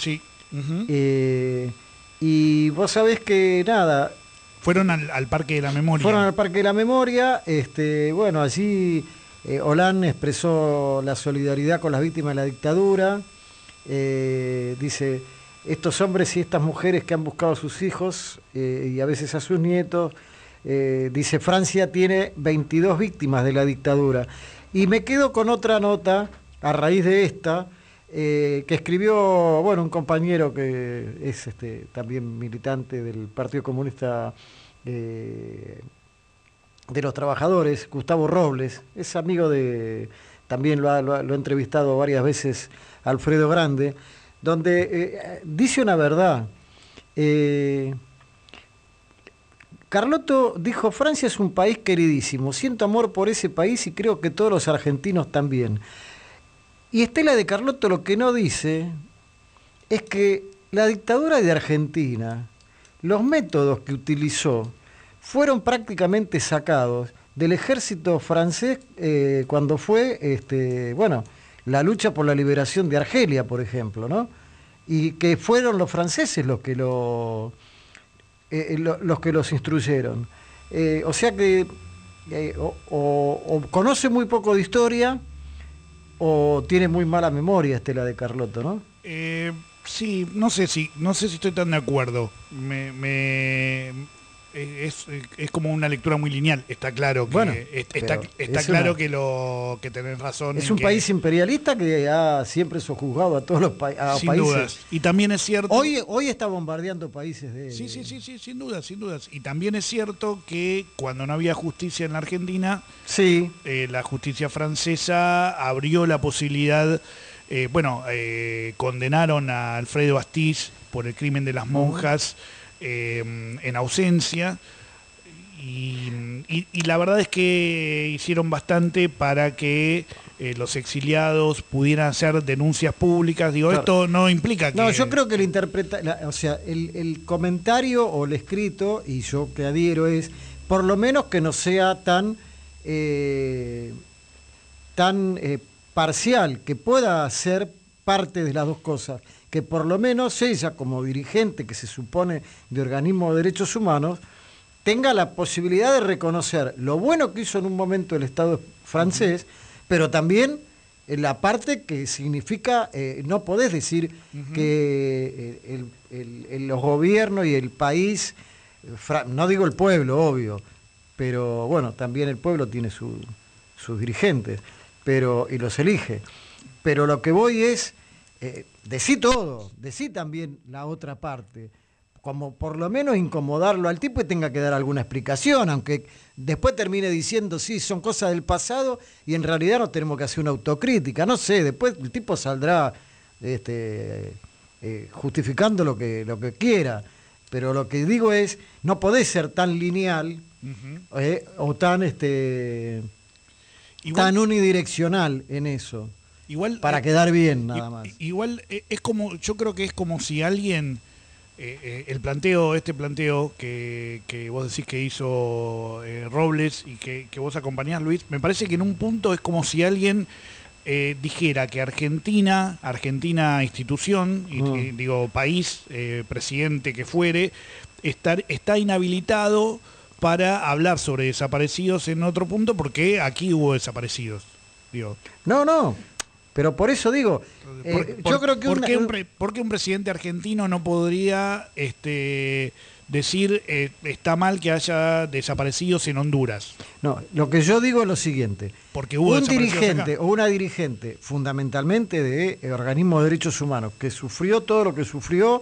Uh-huh. eh, y vos sabés que nada... Fueron al, al Parque de la Memoria. Fueron al Parque de la Memoria, este, bueno, allí eh, Hollande expresó la solidaridad con las víctimas de la dictadura, eh, dice, estos hombres y estas mujeres que han buscado a sus hijos eh, y a veces a sus nietos, eh, dice, Francia tiene veintidós víctimas de la dictadura. Y me quedo con otra nota, a raíz de esta, eh, que escribió, bueno, un compañero que es este, también militante del Partido Comunista eh, de los Trabajadores, Gustavo Robles, es amigo de, también lo ha, lo ha, lo ha entrevistado varias veces Alfredo Grande, donde eh, dice una verdad. Eh, Carlotto dijo, Francia es un país queridísimo, siento amor por ese país y creo que todos los argentinos también. Y Estela de Carlotto lo que no dice es que la dictadura de Argentina, los métodos que utilizó, fueron prácticamente sacados del ejército francés eh, cuando fue, este, bueno, la lucha por la liberación de Argelia, por ejemplo, ¿no? Y que fueron los franceses los que lo, eh, lo, los que los instruyeron. Eh, o sea que eh, o, o, o conoce muy poco de historia o tiene muy mala memoria Estela de Carlotto, ¿no? Eh, sí, no sé si, no sé si estoy tan de acuerdo. Me, me es, es como una lectura muy lineal. Está claro que bueno, está, está claro una, que lo que tenés razón. Es un que, país imperialista que ha siempre sojuzgado a todos los pa a sin países. Dudas. Y también es cierto. Hoy, hoy está bombardeando países de. Sí, sí, sí, sí, sin dudas, sin dudas. Y también es cierto que cuando no había justicia en la Argentina, sí, eh, la justicia francesa abrió la posibilidad. Eh, bueno, eh, condenaron a Alfredo Astiz por el crimen de las monjas. Uh-huh. Eh, en ausencia y, y, y la verdad es que hicieron bastante para que eh, los exiliados pudieran hacer denuncias públicas. Digo, claro. Esto no implica que... No, yo creo que el interpreta, la, o sea, el, el comentario o el escrito, y yo que adhiero, es por lo menos que no sea tan eh, tan eh, parcial, que pueda ser parte de las dos cosas, que por lo menos ella, como dirigente que se supone de organismo de derechos humanos, tenga la posibilidad de reconocer lo bueno que hizo en un momento el Estado francés, uh-huh. pero también la parte que significa, eh, no podés decir uh-huh. que el, el, el, los gobiernos y el país, no digo el pueblo, obvio, pero bueno, también el pueblo tiene su, sus dirigentes, pero y los elige. Pero lo que voy es, eh, decí todo, decí también la otra parte, como por lo menos incomodarlo al tipo y tenga que dar alguna explicación, aunque después termine diciendo, sí, son cosas del pasado y en realidad no tenemos que hacer una autocrítica, no sé, después el tipo saldrá este, eh, justificando lo que, lo que quiera, pero lo que digo es, no podés ser tan lineal uh-huh. eh, o tan, este, tan unidireccional en eso. Igual, para eh, quedar bien, nada más. Igual eh, es como, yo creo que es como si alguien, eh, eh, el planteo, este planteo que, que vos decís que hizo eh, Robles y que, que vos acompañás, Luis, me parece que en un punto es como si alguien eh, dijera que Argentina, Argentina institución, y, Mm. y, digo país, eh, presidente que fuere, estar, está inhabilitado para hablar sobre desaparecidos en otro punto porque aquí hubo desaparecidos. Digo. No, no. Pero por eso digo, eh, por, por, yo creo que... ¿por, una, qué un pre, ¿Por qué un presidente argentino no podría este, decir eh, está mal que haya desaparecidos en Honduras? No, lo que yo digo es lo siguiente. Porque hubo un dirigente acá. o una dirigente fundamentalmente de eh, organismos de derechos humanos que sufrió todo lo que sufrió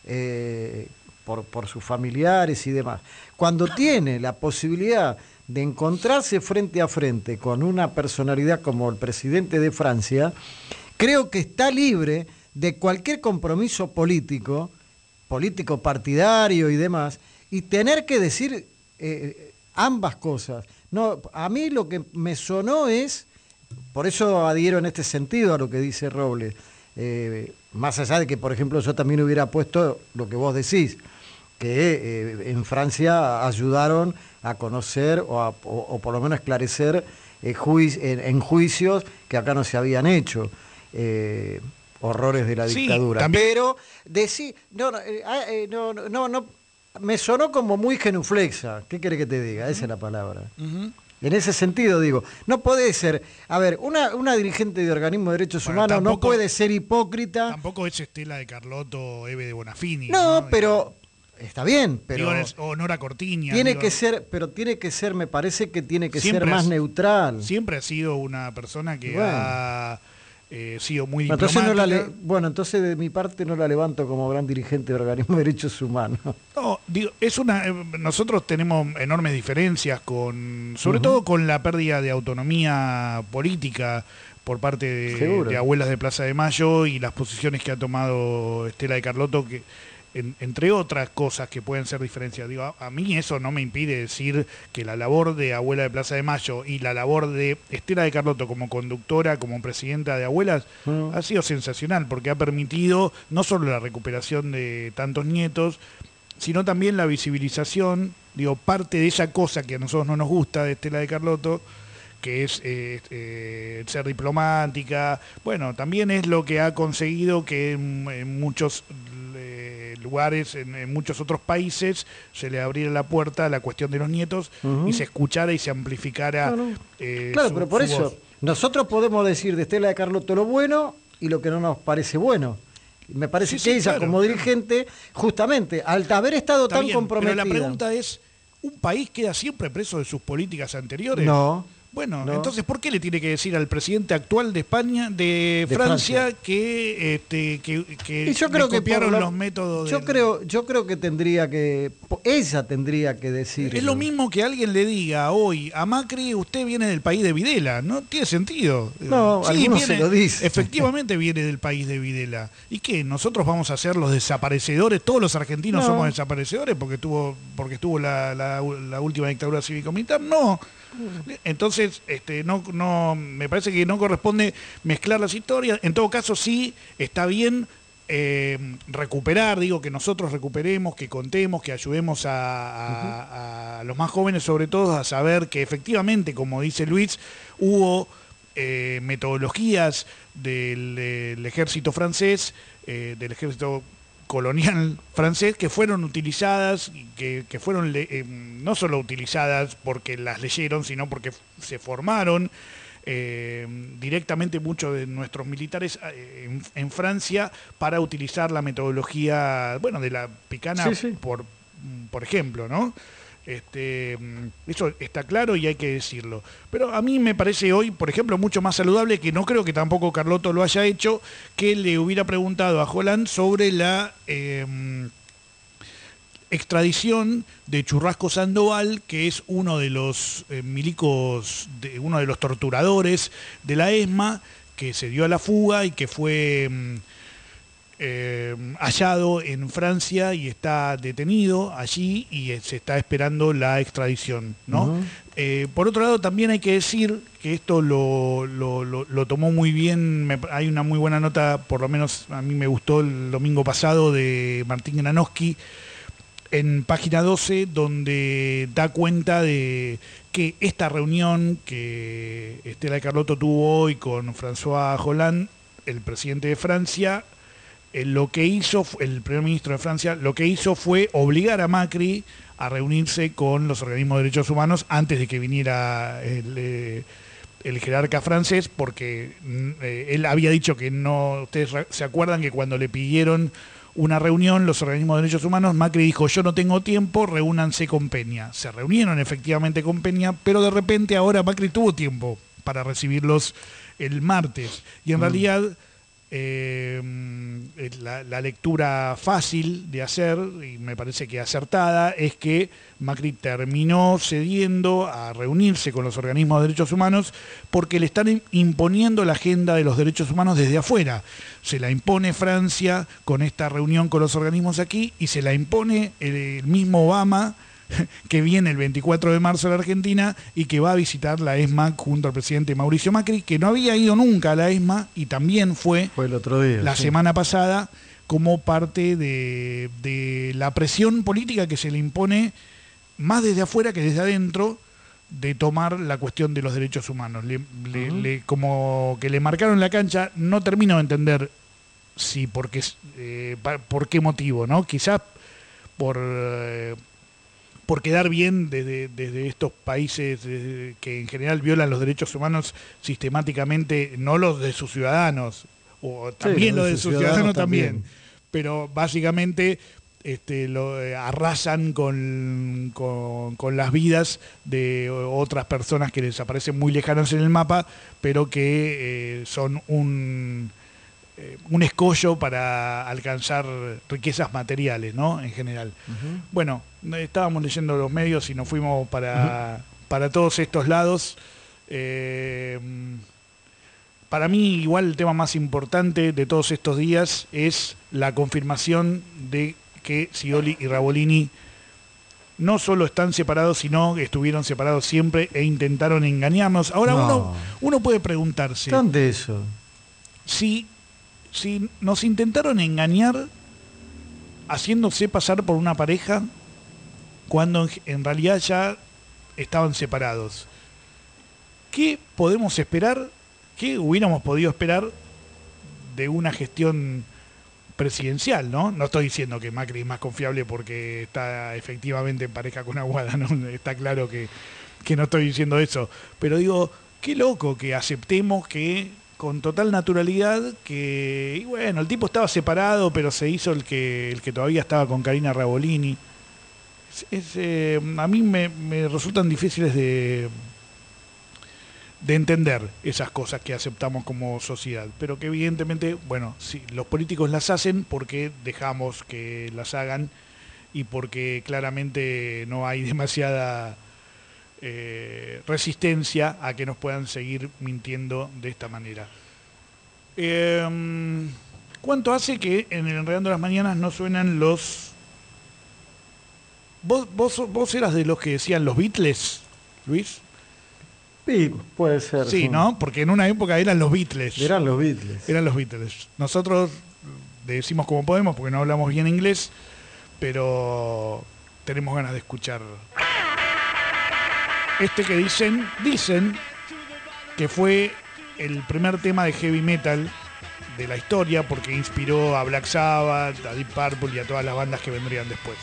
eh, por, por sus familiares y demás, cuando tiene la posibilidad de encontrarse frente a frente con una personalidad como el presidente de Francia, creo que está libre de cualquier compromiso político, político partidario y demás, y tener que decir eh, ambas cosas. No, a mí lo que me sonó es, por eso adhiero en este sentido a lo que dice Robles, eh, más allá de que, por ejemplo, yo también hubiera puesto lo que vos decís, que eh, en Francia ayudaron a conocer o, a, o, o por lo menos esclarecer eh, juic en, en juicios que acá no se habían hecho. Eh, horrores de la Sí, dictadura. también- Pero decir, no, no, eh, ah, eh, no, no, no, no, me sonó como muy genuflexa. ¿Qué querés que te diga? Esa es la palabra. Ujú. En ese sentido, digo, no puede ser, a ver, una, una dirigente de organismo de derechos Bueno, humanos no tampoco- puede ser hipócrita. Tampoco es Estela de Carlotto o Eve de Bonafini. No, pero está bien, pero Digo, es- o Nora Cortiña. tiene digo, que ser, pero tiene que ser, me parece que tiene que siempre ser más has- neutral. Siempre ha sido una persona que Bueno. ha eh, sido muy Bueno, entonces, no la diplomática. le- bueno, entonces de mi parte no la levanto como gran dirigente de organismo de derechos humanos. No, digo, es una. eh, Nosotros tenemos enormes diferencias con, sobre Ujú. todo con la pérdida de autonomía política por parte de, Seguro. de Abuelas de Plaza de Mayo y las posiciones que ha tomado Estela de Carlotto, que en- entre otras cosas que pueden ser diferencias. Digo, a, a mí eso no me impide decir que la labor de Abuela de Plaza de Mayo y la labor de Estela de Carlotto como conductora, como presidenta de Abuelas, Mm. ha sido sensacional, porque ha permitido no solo la recuperación de tantos nietos, sino también la visibilización, digo, parte de esa cosa que a nosotros no nos gusta de Estela de Carlotto, que es eh, eh, ser diplomática. Bueno, también es lo que ha conseguido que en, en muchos eh, lugares, en, en muchos otros países, se le abriera la puerta a la cuestión de los nietos Ujú. y se escuchara y se amplificara. Claro. eh, Claro, su- pero por su eso, voz. nosotros podemos decir de Estela de Carlotto lo bueno y lo que no nos parece bueno. Me parece Sí, que sí, ella, claro. como dirigente, justamente, al haber estado Está tan bien, comprometida. pero la pregunta es, ¿un país queda siempre preso de sus políticas anteriores? No. Bueno, No. entonces, ¿por qué le tiene que decir al presidente actual de España, de, De Francia, Francia. que, este, que, que Y yo le creo que copiaron por lo- los métodos yo del- creo yo creo que tendría que po- ella tendría que decir Es lo mismo que alguien le diga hoy a Macri, usted viene del país de Videla. No tiene sentido. No, algunos viene- se lo dicen. Efectivamente viene del país de Videla. ¿Y qué? ¿Nosotros vamos a ser los desaparecedores? ¿Todos los argentinos No. somos desaparecedores porque tuvo porque estuvo la, la- la última dictadura cívico-militar? No. Entonces, este, no, no, me parece que no corresponde mezclar las historias. En todo caso, sí está bien eh, recuperar, digo, que nosotros recuperemos, que contemos, que ayudemos a, a- a los más jóvenes, sobre todo, a saber que efectivamente, como dice Luis, hubo eh, metodologías del, del ejército francés, eh, del ejército colonial francés, que fueron utilizadas, y que, que fueron le- eh, no solo utilizadas porque las leyeron, sino porque f- se formaron eh, directamente muchos de nuestros militares eh, en, en Francia para utilizar la metodología, bueno, de la picana, Sí, sí. por, por ejemplo, ¿no? Este, eso está claro y hay que decirlo. Pero a mí me parece hoy, por ejemplo, mucho más saludable, que no creo que tampoco Carlotto lo haya hecho, que le hubiera preguntado a Holland sobre la eh, extradición de Churrasco Sandoval, que es uno de los eh, milicos, de, uno de los torturadores de la ESMA, que se dio a la fuga y que fue mm, eh, hallado en Francia y está detenido allí y eh, se está esperando la extradición, ¿no? Ujú. Eh, por otro lado, también hay que decir que esto lo, lo, lo- lo tomó muy bien, me- hay una muy buena nota, por lo menos a mí me gustó el domingo pasado, de Martín Granowski, en página doce, donde da cuenta de que esta reunión que Estela de Carlotto tuvo hoy con François Hollande, el presidente de Francia, eh, lo que hizo, fu- el primer ministro de Francia, lo que hizo fue obligar a Macri a reunirse con los organismos de derechos humanos antes de que viniera el, eh, el jerarca francés, porque mm, eh, él había dicho que no, ustedes re- se acuerdan que cuando le pidieron una reunión los organismos de derechos humanos, Macri dijo, yo no tengo tiempo, reúnanse con Peña. Se reunieron efectivamente con Peña, pero de repente ahora Macri tuvo tiempo para recibirlos el martes. Y en Mm. realidad eh, la, la lectura fácil de hacer, y me parece que acertada, es que Macri terminó cediendo a reunirse con los organismos de derechos humanos porque le están imponiendo la agenda de los derechos humanos desde afuera. Se la impone Francia con esta reunión con los organismos aquí y se la impone el mismo Obama, que viene el veinticuatro de marzo a la Argentina y que va a visitar la ESMA junto al presidente Mauricio Macri, que no había ido nunca a la ESMA y también fue, Fue el otro día. la sí. semana pasada como parte de, de la presión política que se le impone más desde afuera que desde adentro de tomar la cuestión de los derechos humanos. Le- le- Ujú. le- como que le marcaron la cancha, no termino de entender si porque eh, por qué motivo, ¿no? Quizás por eh, por quedar bien desde, desde estos países desde, que en general violan los derechos humanos sistemáticamente, no los de sus ciudadanos, o también sí, los de sus ciudadanos, ciudadanos también. también, pero básicamente este, lo, eh, arrasan con, con, con las vidas de otras personas que les aparecen muy lejanas en el mapa, pero que eh, son un... un escollo para alcanzar riquezas materiales, ¿no? En general. Uh-huh. Bueno, estábamos leyendo los medios y nos fuimos para, uh-huh. para todos estos lados. Eh, para mí, igual, el tema más importante de todos estos días es la confirmación de que Scioli y Ravolini no solo están separados, sino que estuvieron separados siempre e intentaron engañarnos. Ahora no. uno, uno puede preguntarse... ¿Dónde eso? Si... Si nos intentaron engañar haciéndose pasar por una pareja cuando en realidad ya estaban separados, ¿qué podemos esperar? ¿Qué hubiéramos podido esperar de una gestión presidencial, ¿no? No estoy diciendo que Macri es más confiable porque está efectivamente en pareja con Aguada, ¿no? Está claro que, que no estoy diciendo eso, pero digo, qué loco que aceptemos que con total naturalidad que, y bueno, el tipo estaba separado, pero se hizo el que el que todavía estaba con Karina Ravolini. Es, es, eh, a mí me, me resultan difíciles de, de entender esas cosas que aceptamos como sociedad, pero que evidentemente, bueno, sí, los políticos las hacen porque dejamos que las hagan y porque claramente no hay demasiada... Eh, resistencia a que nos puedan seguir mintiendo de esta manera. Eh, ¿Cuánto hace que en el Enredando las Mañanas no suenan los... ¿Vos, vos, vos eras de los que decían los Beatles, Luis? Sí, puede ser. Sí, sí, ¿no? Porque en una época eran los Beatles. Eran los Beatles. Eran los Beatles. Nosotros decimos como podemos porque no hablamos bien inglés, pero tenemos ganas de escuchar... Este que dicen, dicen que fue el primer tema de heavy metal de la historia porque inspiró a Black Sabbath, a Deep Purple y a todas las bandas que vendrían después.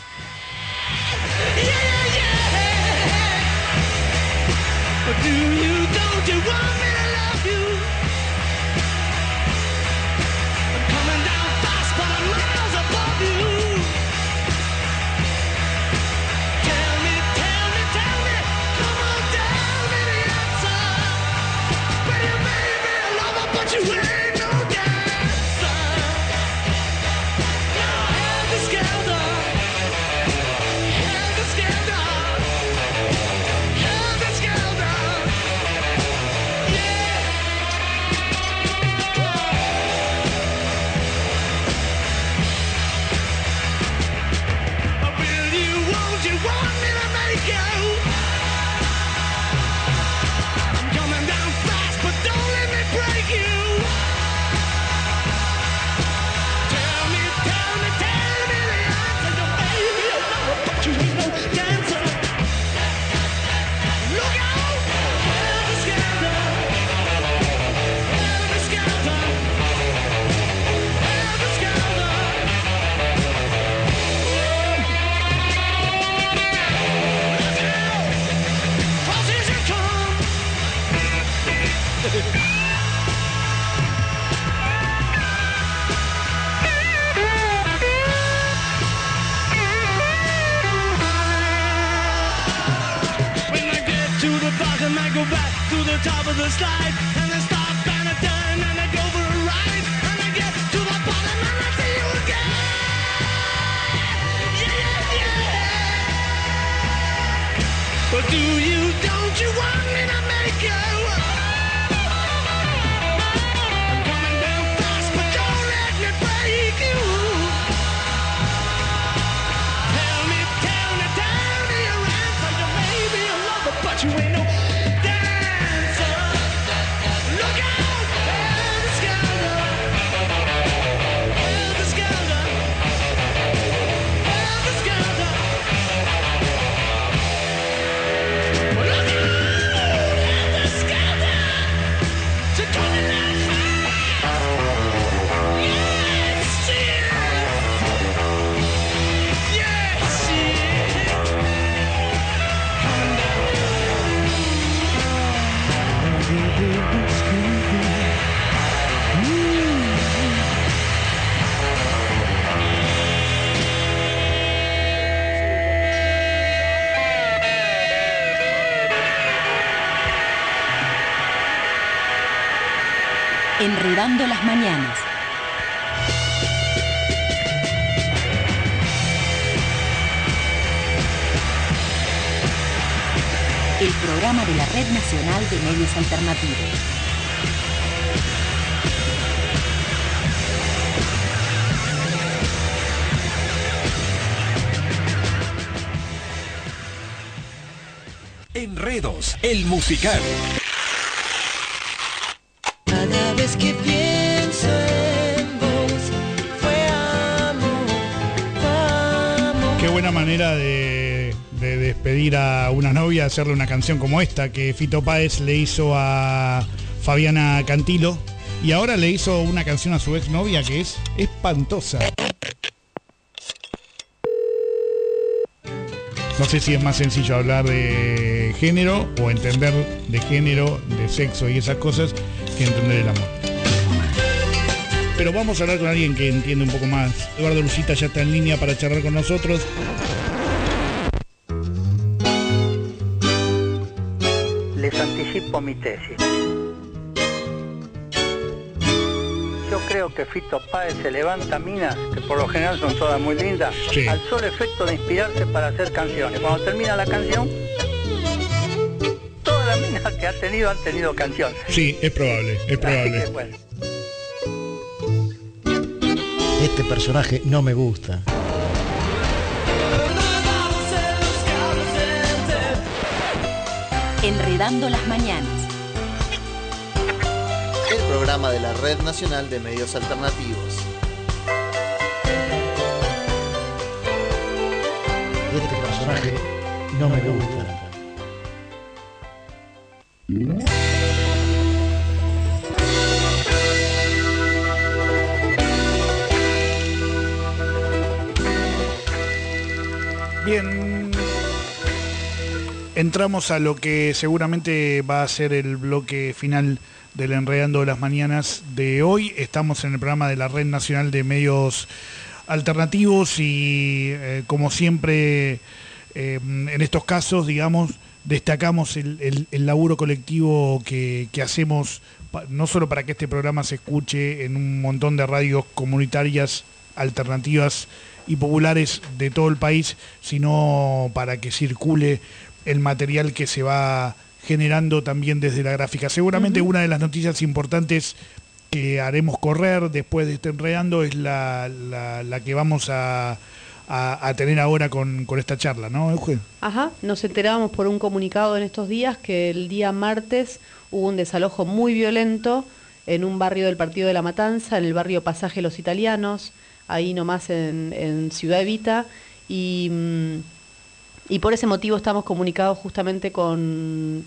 Enredando las mañanas. El programa de la Red Nacional de Medios Alternativos. Enredos, el musical. Cada vez que pienso en vos, fue amor, amor. Qué buena manera de, de despedir a una novia, hacerle una canción como esta que Fito Páez le hizo a Fabiana Cantilo, y ahora le hizo una canción a su exnovia que es espantosa. No sé si es más sencillo hablar de género o entender de género, de sexo y esas cosas que entender el amor. Pero vamos a hablar con alguien que entiende un poco más. Eduardo Lucita ya está en línea para charlar con nosotros. Les anticipo mi tesis. Yo creo que Fito Páez se levanta minas, que por lo general son todas muy lindas, sí, al solo efecto de inspirarse para hacer canciones. Cuando termina la canción, todas las minas que ha tenido han tenido canciones. Sí, es probable, es probable. Que, bueno. Este personaje no me gusta. Enredando las mañanas. El programa de la Red Nacional de Medios Alternativos. Este personaje no me gusta. Bien, entramos a lo que seguramente va a ser el bloque final del Enredando las Mañanas de hoy. Estamos en el programa de la Red Nacional de Medios Alternativos y eh, como siempre eh, en estos casos, digamos, destacamos el, el, el laburo colectivo que, que hacemos, no solo para que este programa se escuche en un montón de radios comunitarias, alternativas y populares de todo el país, sino para que circule el material que se va generando también desde la gráfica. Seguramente uh-huh. una de las noticias importantes que haremos correr después de este Enredando es la, la, la que vamos a, a, a tener ahora con, con esta charla, ¿no, Eugen? Ajá, nos enterábamos por un comunicado en estos días que el día martes hubo un desalojo muy violento en un barrio del Partido de la Matanza, en el barrio Pasaje Los Italianos, ahí nomás en, en Ciudad Evita, y... Mmm, Y por ese motivo estamos comunicados justamente con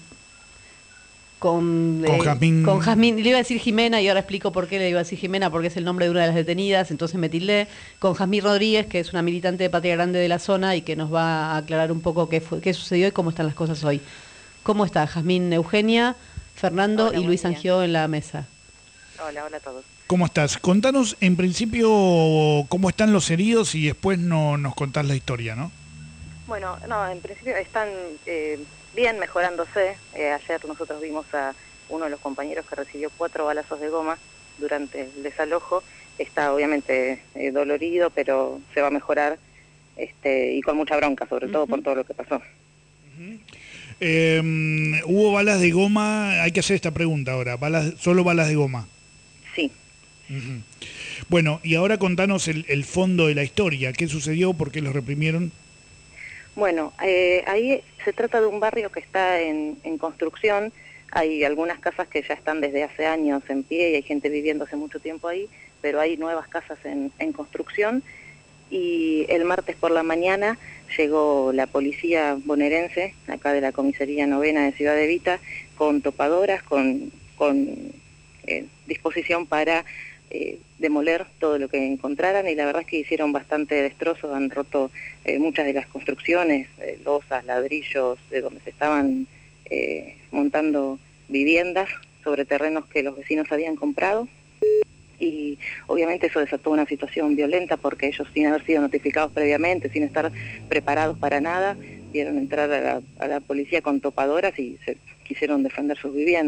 con, con, eh, Jazmín. con Jazmín. Le iba a decir Jimena y ahora explico por qué le iba a decir Jimena, porque es el nombre de una de las detenidas, entonces me tildé. Con Jazmín Rodríguez, que es una militante de Patria Grande de la zona y que nos va a aclarar un poco qué, fue, qué sucedió y cómo están las cosas hoy. ¿Cómo está Jazmín? Eugenia, Fernando hola, y Luis Angió en la mesa. Hola, hola a todos. ¿Cómo estás? Contanos en principio cómo están los heridos y después no, nos contás la historia, ¿no? Bueno, no, en principio están eh, bien mejorándose. Eh, ayer nosotros vimos a uno de los compañeros que recibió cuatro balazos de goma durante el desalojo. Está obviamente eh, dolorido, pero se va a mejorar este, y con mucha bronca, sobre uh-huh. todo por todo lo que pasó. Uh-huh. eh, ¿Hubo balas de goma? Hay que hacer esta pregunta ahora. ¿Balas, ¿Solo balas de goma? Sí. Uh-huh. Bueno, y ahora contanos el, el fondo de la historia. ¿Qué sucedió? ¿Por qué los reprimieron? Bueno, eh, ahí se trata de un barrio que está en, en construcción. Hay algunas casas que ya están desde hace años en pie y hay gente viviendo hace mucho tiempo ahí, pero hay nuevas casas en, en construcción. Y el martes por la mañana llegó la policía bonaerense, acá de la comisaría novena de Ciudad Evita, con topadoras, con, con eh, disposición para Eh, demoler todo lo que encontraran, y la verdad es que hicieron bastante destrozos, han roto eh, muchas de las construcciones, eh, losas, ladrillos, de donde se estaban eh, montando viviendas sobre terrenos que los vecinos habían comprado, y obviamente eso desató una situación violenta porque ellos, sin haber sido notificados previamente, sin estar preparados para nada, vieron entrar a la, a la policía con topadoras y se quisieron defender sus viviendas.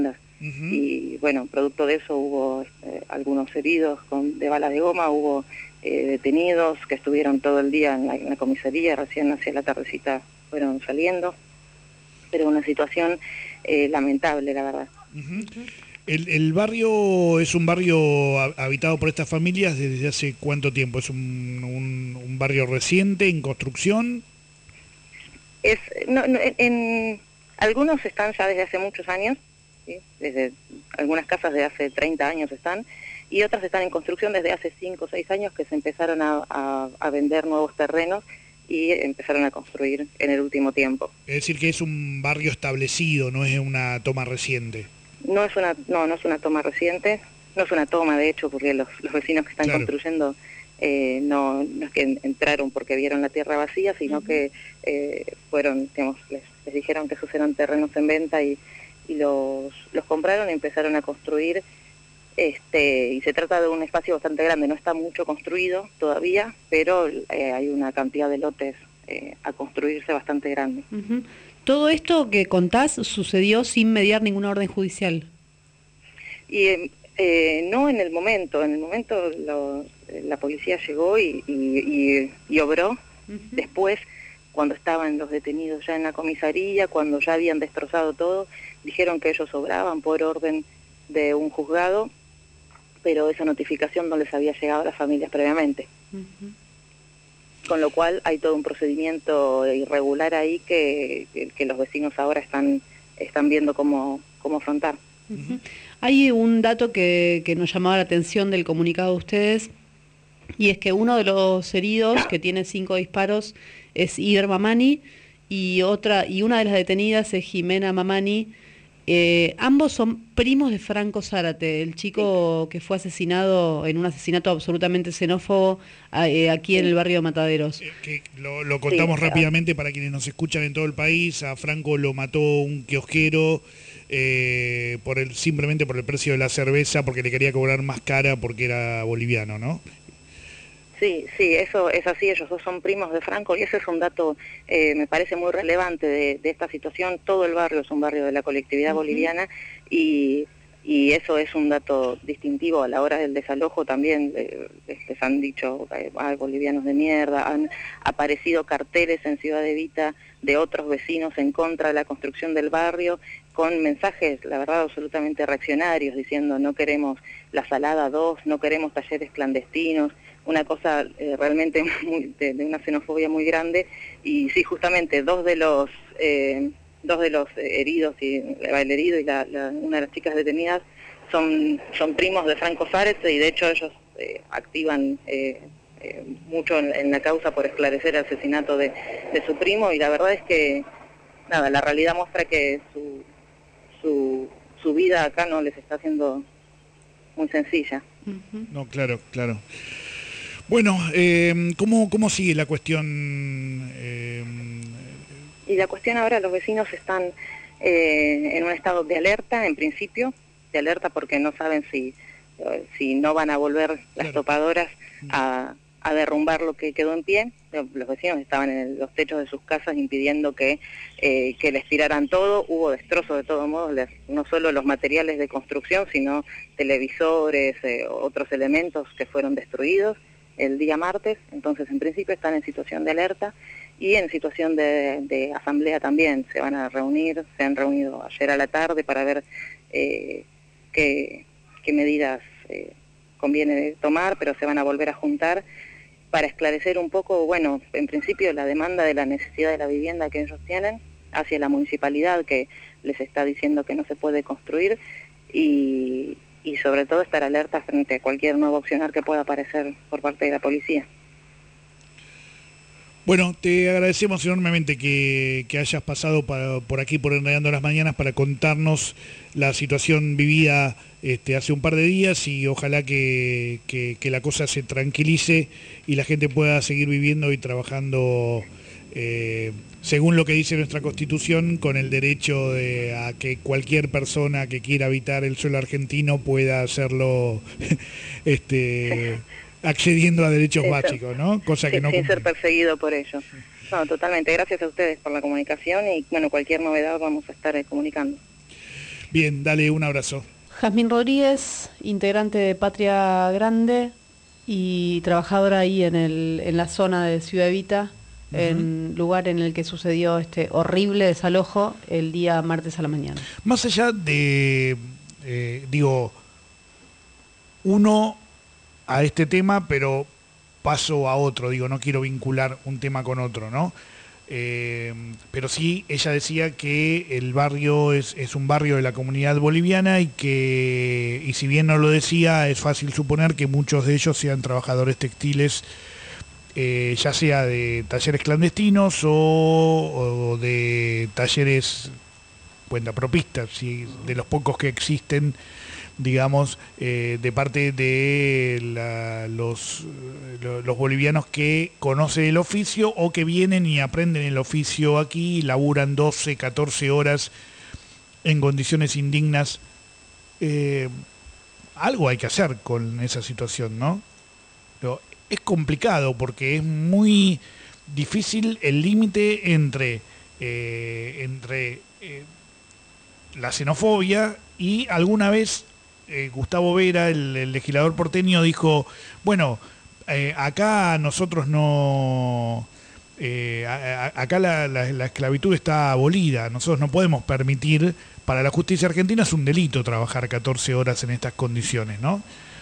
Uh-huh. Y bueno, producto de eso hubo eh, algunos heridos con, de bala de goma, hubo eh, detenidos que estuvieron todo el día en la, en la comisaría, recién hacia la tardecita fueron saliendo, pero una situación eh, lamentable, la verdad. Uh-huh. El, el barrio es un barrio habitado por estas familias desde hace cuánto tiempo, es un, un, un barrio reciente, en construcción. Es, no, no, en, en algunos están ya desde hace muchos años, ¿sí? Desde algunas casas de hace treinta años están, y otras están en construcción desde hace cinco o seis años que se empezaron a, a, a vender nuevos terrenos y empezaron a construir en el último tiempo. Es decir, que es un barrio establecido, no es una toma reciente. No es una, no, no es una toma reciente, no es una toma de hecho, porque los, los vecinos que están claro. construyendo eh, no, no es que entraron porque vieron la tierra vacía, sino uh-huh. que eh, fueron, digamos, les, les dijeron que esos eran terrenos en venta y, y los, los compraron y empezaron a construir. Este, y se trata de un espacio bastante grande, no está mucho construido todavía, pero eh, hay una cantidad de lotes eh, a construirse bastante grande. Uh-huh. Todo esto que contás sucedió sin mediar ninguna orden judicial. Y eh, no en el momento, en el momento lo, la policía llegó y, y, y, y obró. Uh-huh. Después, cuando estaban los detenidos ya en la comisaría, cuando ya habían destrozado todo, dijeron que ellos obraban por orden de un juzgado, pero esa notificación no les había llegado a las familias previamente. Uh-huh. Con lo cual hay todo un procedimiento irregular ahí que, que, que los vecinos ahora están, están viendo cómo, cómo afrontar. Uh-huh. Hay un dato que, que nos llamaba la atención del comunicado de ustedes, y es que uno de los heridos, que tiene cinco disparos, es Iber Mamani, y, otra, y una de las detenidas es Jimena Mamani. Eh, ambos son primos de Franco Zárate, el chico que fue asesinado en un asesinato absolutamente xenófobo eh, aquí en el barrio de Mataderos. Eh, que lo, lo contamos sí, rápidamente ah. para quienes nos escuchan en todo el país. A Franco lo mató un kiosquero eh, por el, simplemente por el precio de la cerveza, porque le quería cobrar más cara porque era boliviano, ¿no? Sí, sí, eso es así, ellos dos son primos de Franco y ese es un dato, eh, me parece muy relevante de, de esta situación. Todo el barrio es un barrio de la colectividad uh-huh. boliviana y, y eso es un dato distintivo a la hora del desalojo también. Eh, les han dicho, eh, hay bolivianos de mierda, han aparecido carteles en Ciudad Evita de otros vecinos en contra de la construcción del barrio, con mensajes, la verdad, absolutamente reaccionarios, diciendo no queremos la Salada dos, no queremos talleres clandestinos, una cosa eh, realmente muy, de, de una xenofobia muy grande. Y sí, justamente dos de los eh, dos de los heridos, y el herido y la, la, una de las chicas detenidas son son primos de Franco Zárate, y de hecho ellos eh, activan eh, eh, mucho en, en la causa por esclarecer el asesinato de, de su primo, y la verdad es que nada, la realidad muestra que su su, su vida acá no les está haciendo muy sencilla. Uh-huh. No, claro, claro. Bueno, eh, ¿cómo, ¿cómo sigue la cuestión? Eh... Y la cuestión ahora, los vecinos están eh, en un estado de alerta, en principio, de alerta porque no saben si, si no van a volver las claro. topadoras a, a derrumbar lo que quedó en pie. Los vecinos estaban en los techos de sus casas impidiendo que, eh, que les tiraran todo. Hubo destrozos de todos modos, les, no solo los materiales de construcción, sino televisores, eh, otros elementos que fueron destruidos el día martes. Entonces en principio están en situación de alerta y en situación de, de asamblea también. Se van a reunir, se han reunido ayer a la tarde para ver eh, qué, qué medidas eh, conviene tomar, pero se van a volver a juntar para esclarecer un poco, bueno, en principio la demanda de la necesidad de la vivienda que ellos tienen hacia la municipalidad, que les está diciendo que no se puede construir, y y sobre todo estar alerta frente a cualquier nuevo accionar que pueda aparecer por parte de la policía. Bueno, te agradecemos enormemente que, que hayas pasado para, por aquí, por Enredando las Mañanas, para contarnos la situación vivida este, hace un par de días, y ojalá que, que, que la cosa se tranquilice y la gente pueda seguir viviendo y trabajando eh, según lo que dice nuestra Constitución, con el derecho de, a que cualquier persona que quiera habitar el suelo argentino pueda hacerlo este, accediendo a derechos Eso. básicos, ¿no? Cosa que sí, no sin ser perseguido por ello. No, totalmente. Gracias a ustedes por la comunicación y, bueno, cualquier novedad vamos a estar eh, comunicando. Bien, dale un abrazo. Jazmín Rodríguez, integrante de Patria Grande y trabajadora ahí en, el, en la zona de Ciudad Evita, uh-huh. en lugar en el que sucedió este horrible desalojo el día martes a la mañana. Más allá de, eh, digo, uno a este tema, pero paso a otro, digo, no quiero vincular un tema con otro, ¿no? Eh, pero sí, ella decía que el barrio es, es un barrio de la comunidad boliviana y que, y si bien no lo decía, es fácil suponer que muchos de ellos sean trabajadores textiles, eh, ya sea de talleres clandestinos o, o de talleres cuentapropistas, ¿sí? De los pocos que existen, digamos, eh, de parte de la, los, los bolivianos que conocen el oficio o que vienen y aprenden el oficio aquí y laburan doce, catorce horas en condiciones indignas. Eh, algo hay que hacer con esa situación, ¿no? Pero es complicado porque es muy difícil el límite entre, eh, entre eh, la xenofobia y alguna vez Eh, Gustavo Vera, el, el legislador porteño, dijo, bueno, eh, acá nosotros no... Eh, a, a, acá la, la, la esclavitud está abolida, nosotros no podemos permitir, para la justicia argentina es un delito trabajar catorce horas en estas condiciones, ¿no?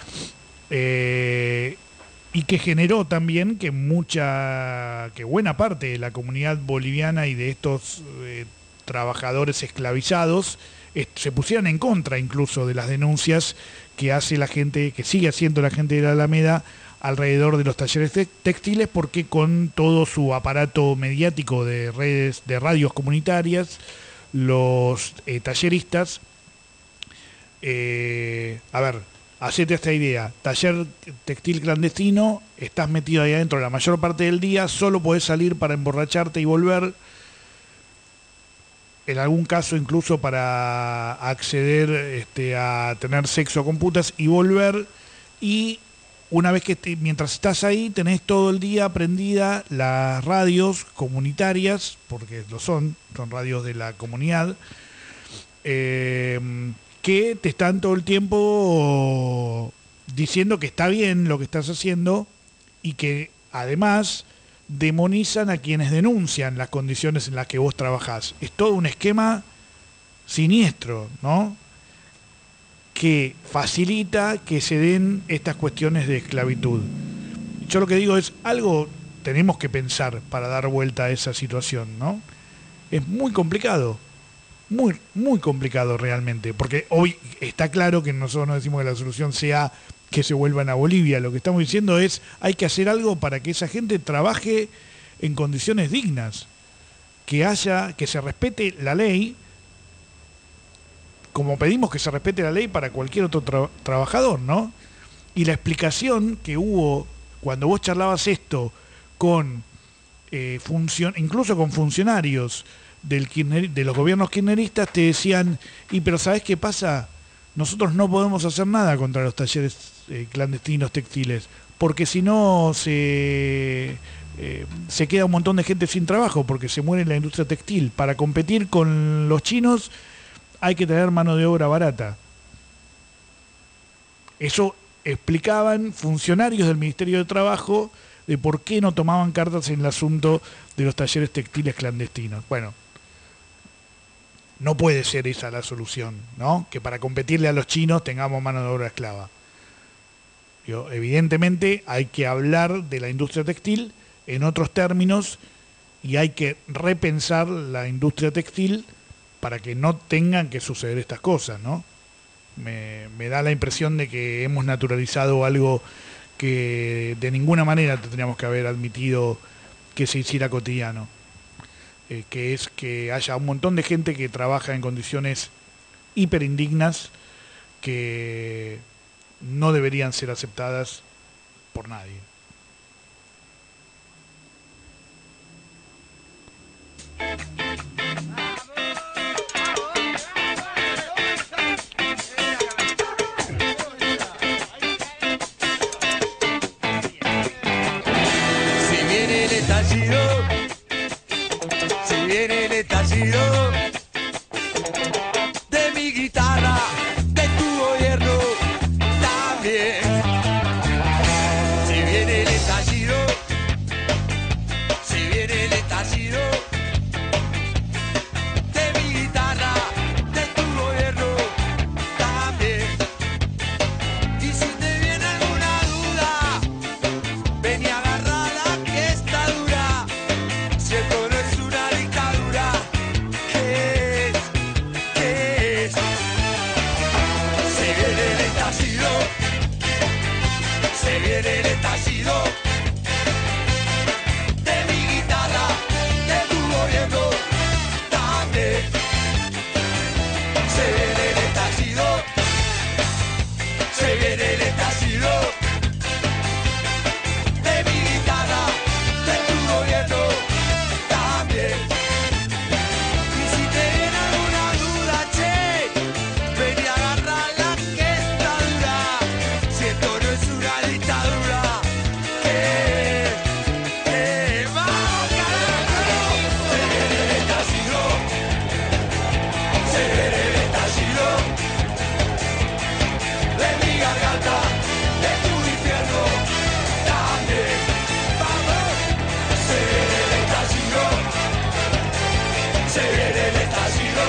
Eh, y que generó también que mucha, que buena parte de la comunidad boliviana y de estos eh, trabajadores esclavizados se pusieran en contra incluso de las denuncias que hace la gente, que sigue haciendo la gente de la Alameda alrededor de los talleres textiles, porque con todo su aparato mediático de redes, de radios comunitarias, los eh, talleristas, eh, a ver, hacete esta idea, taller textil clandestino, estás metido ahí adentro la mayor parte del día, solo podés salir para emborracharte y volver, en algún caso incluso para acceder este, a tener sexo con putas y volver, y una vez que te, mientras estás ahí tenés todo el día prendida las radios comunitarias, porque lo son, son radios de la comunidad, eh, que te están todo el tiempo diciendo que está bien lo que estás haciendo y que además demonizan a quienes denuncian las condiciones en las que vos trabajás. Es todo un esquema siniestro, ¿no? Que facilita que se den estas cuestiones de esclavitud. Yo lo que digo es, algo tenemos que pensar para dar vuelta a esa situación, ¿no? Es muy complicado, muy, muy complicado realmente, porque hoy está claro que nosotros no decimos que la solución sea que se vuelvan a Bolivia. Lo que estamos diciendo es, hay que hacer algo para que esa gente trabaje en condiciones dignas, que haya, que se respete la ley, como pedimos que se respete la ley para cualquier otro tra- trabajador, ¿no? Y la explicación que hubo cuando vos charlabas esto con eh, funcion- incluso con funcionarios del Kirchner- de los gobiernos kirchneristas, te decían, y pero ¿sabés qué pasa? Nosotros no podemos hacer nada contra los talleres eh, clandestinos textiles, porque si no se, eh, se queda un montón de gente sin trabajo, porque se muere en la industria textil. Para competir con los chinos hay que tener mano de obra barata. Eso explicaban funcionarios del Ministerio de Trabajo de por qué no tomaban cartas en el asunto de los talleres textiles clandestinos. Bueno, no puede ser esa la solución, ¿no? Que para competirle a los chinos tengamos mano de obra esclava. Yo, evidentemente hay que hablar de la industria textil en otros términos y hay que repensar la industria textil para que no tengan que suceder estas cosas, ¿no? Me, me da la impresión de que hemos naturalizado algo que de ninguna manera tendríamos que haber admitido que se hiciera cotidiano. Eh, que es que haya un montón de gente que trabaja en condiciones hiperindignas que no deberían ser aceptadas por nadie. Si viene el estallido, si viene el estallido de mi guitarra. Si esto no es una dictadura, ¿qué es? ¿Qué es? Se viene el estallido, se viene el estallido de mi guitarra, de tu gobierno también. Se viene el estallido, se viene el estallido de mi guitarra, de tu gobierno también. Y si te viene alguna duda, che, ven y agarrala que está dura. Si esto no es una dictadura, ¿qué es? ¿Qué es? ¡Vamos, carajo! Se viene el estallido, se viene el estallido de mi garganta, de tu infierno también. ¡Vamos! Se viene el estallido, se viene el estallido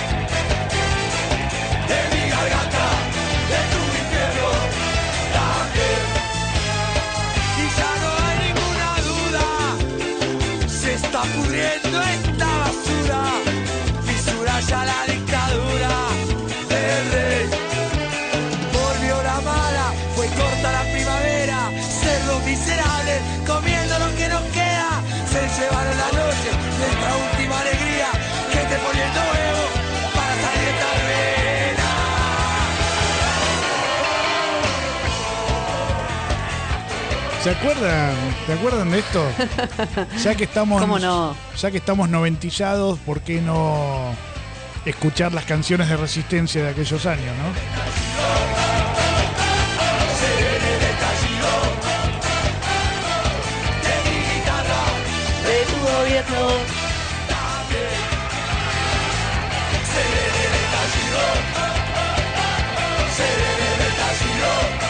de mi garganta, de tu infierno también. Y ya no hay ninguna duda, se está pudriendo esta basura, fisura ya la dictadura del rey. Por mi hora mala fue corta la primavera, cerdos miserables comiendo lo que nos queda, se llevaron la noche, nuestra última alegría, que te poniendo huevo para salir de esta vena. ¿Se acuerdan? ¿Se acuerdan de esto? Ya que estamos, ¿Cómo no? ya que estamos noventizados, ¿por qué no escuchar las canciones de resistencia de aquellos años, no? Se viene el estallido de mi guitarra, De tu gobierno. también. Se viene el estallido, se viene el estallido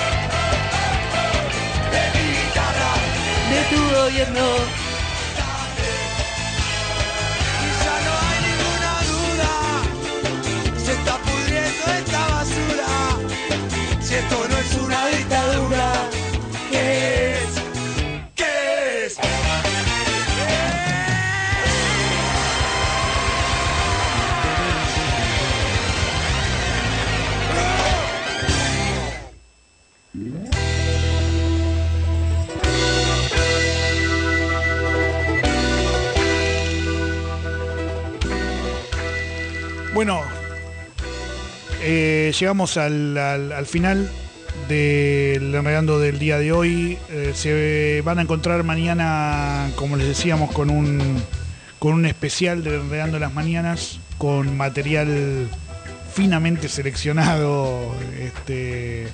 de mi guitarra, De tu gobierno. y ya no hay ninguna duda, se está pudriendo esta basura. Si esto no es una dictadura, ¿qué es? ¿Qué es? Bueno, eh, llegamos al, al- al final del Enredando del día de hoy. Eh, se van a encontrar mañana, como les decíamos, con un, con un especial de Enredando las Mañanas, con material finamente seleccionado este,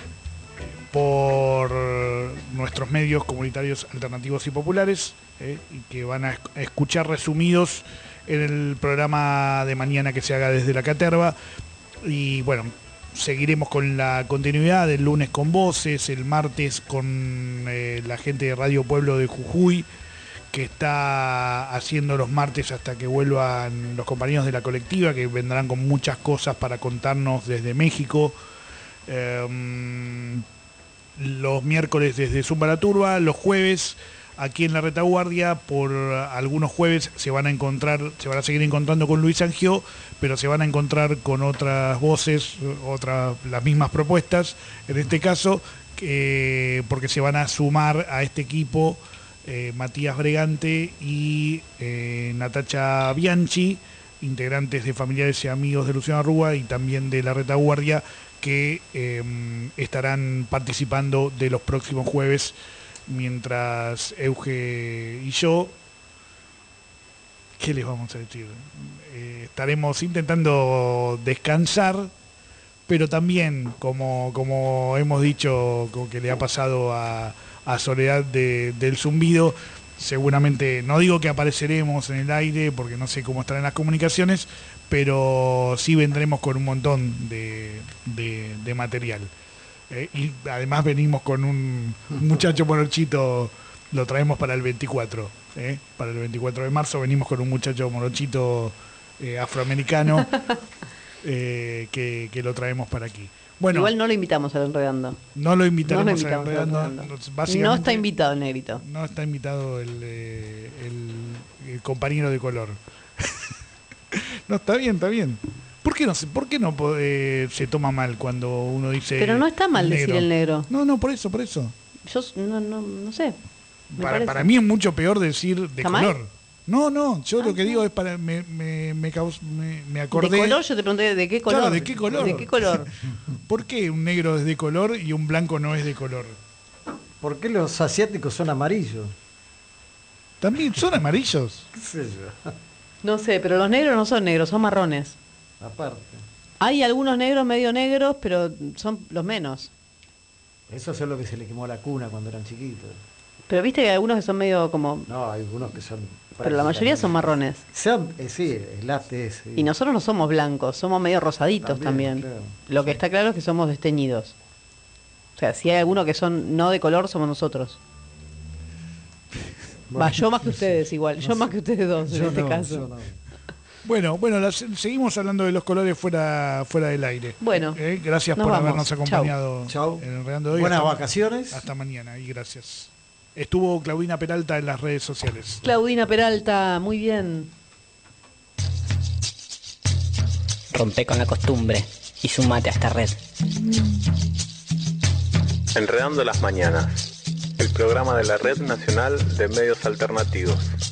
por nuestros medios comunitarios alternativos y populares, eh, y que van a esc- a escuchar resumidos en el programa de mañana que se haga desde la Caterva. Y bueno, seguiremos con la continuidad del lunes con voces, el martes con eh, la gente de Radio Pueblo de Jujuy, que está haciendo los martes hasta que vuelvan los compañeros de la colectiva, que vendrán con muchas cosas para contarnos desde México. Eh, los miércoles desde Zumba la Turba, los jueves aquí en la Retaguardia. Por algunos jueves se van a encontrar, se van a seguir encontrando con Luis Angió, pero se van a encontrar con otras voces, otras, las mismas propuestas, en este caso, eh, porque se van a sumar a este equipo eh, Matías Bregante y eh, Natacha Bianchi, integrantes de Familiares y Amigos de Luciano Arrúa y también de la Retaguardia, que eh, estarán participando de los próximos jueves, mientras Euge y yo, ¿qué les vamos a decir? Eh, estaremos intentando descansar, pero también, como, como hemos dicho, como que le ha pasado a, a Soledad de, del Zumbido, seguramente, no digo que apareceremos en el aire, porque no sé cómo estarán las comunicaciones, pero sí vendremos con un montón de, de, de material. Eh, y además venimos con un muchacho morochito, lo traemos para el veinticuatro, ¿eh? Para el veinticuatro de marzo venimos con un muchacho morochito eh, afroamericano eh, que, que lo traemos para aquí. Bueno, igual no lo invitamos al Enredando. No lo invitaremos, no lo invitamos al Enredando. al Enredando. Básicamente, no está invitado el negrito. No está invitado el, eh, el, el compañero de color. No, está bien, está bien. ¿Por qué no, se, por qué no eh, se toma mal cuando uno dice Pero no está mal negro? decir el negro. No, no, por eso, por eso. Yo no, no, no sé. Para, para mí es mucho peor decir de ¿Jamás? color. No, no, yo ah, lo que no. digo es para... Me, me, me, caus, me, me acordé... ¿De color? Yo te pregunté, ¿de qué color? Claro, ¿de qué color? ¿De qué color? ¿Por qué un negro es de color y un blanco no es de color? ¿Por qué los asiáticos son amarillos? También son amarillos. ¿Qué sé yo? No sé, pero los negros no son negros, son marrones. Aparte. Hay algunos negros medio negros, pero son los menos. Eso es lo que se le quemó la cuna cuando eran chiquitos. Pero viste que hay algunos que son medio como... No, hay algunos que son... Pero la mayoría son marrones. Sean, eh, sí, el arte es... Sí. Y nosotros no somos blancos, somos medio rosaditos también. también. Claro. Lo que está claro es que somos desteñidos. O sea, si hay algunos que son no de color, somos nosotros. Bueno, Va, yo más que no ustedes sé, igual, no yo sé. más que ustedes dos en Yo este no, caso. yo no. Bueno, bueno, las, seguimos hablando de los colores fuera fuera del aire. Bueno, eh, gracias nos por vamos. habernos acompañado Chau. en el Enredando de hoy. Buenas hasta, vacaciones. Hasta mañana y gracias. Estuvo Claudina Peralta en las redes sociales. Claudina Peralta, muy bien. Rompe con la costumbre y sumate a esta red. Enredando las mañanas, el programa de la Red Nacional de Medios Alternativos.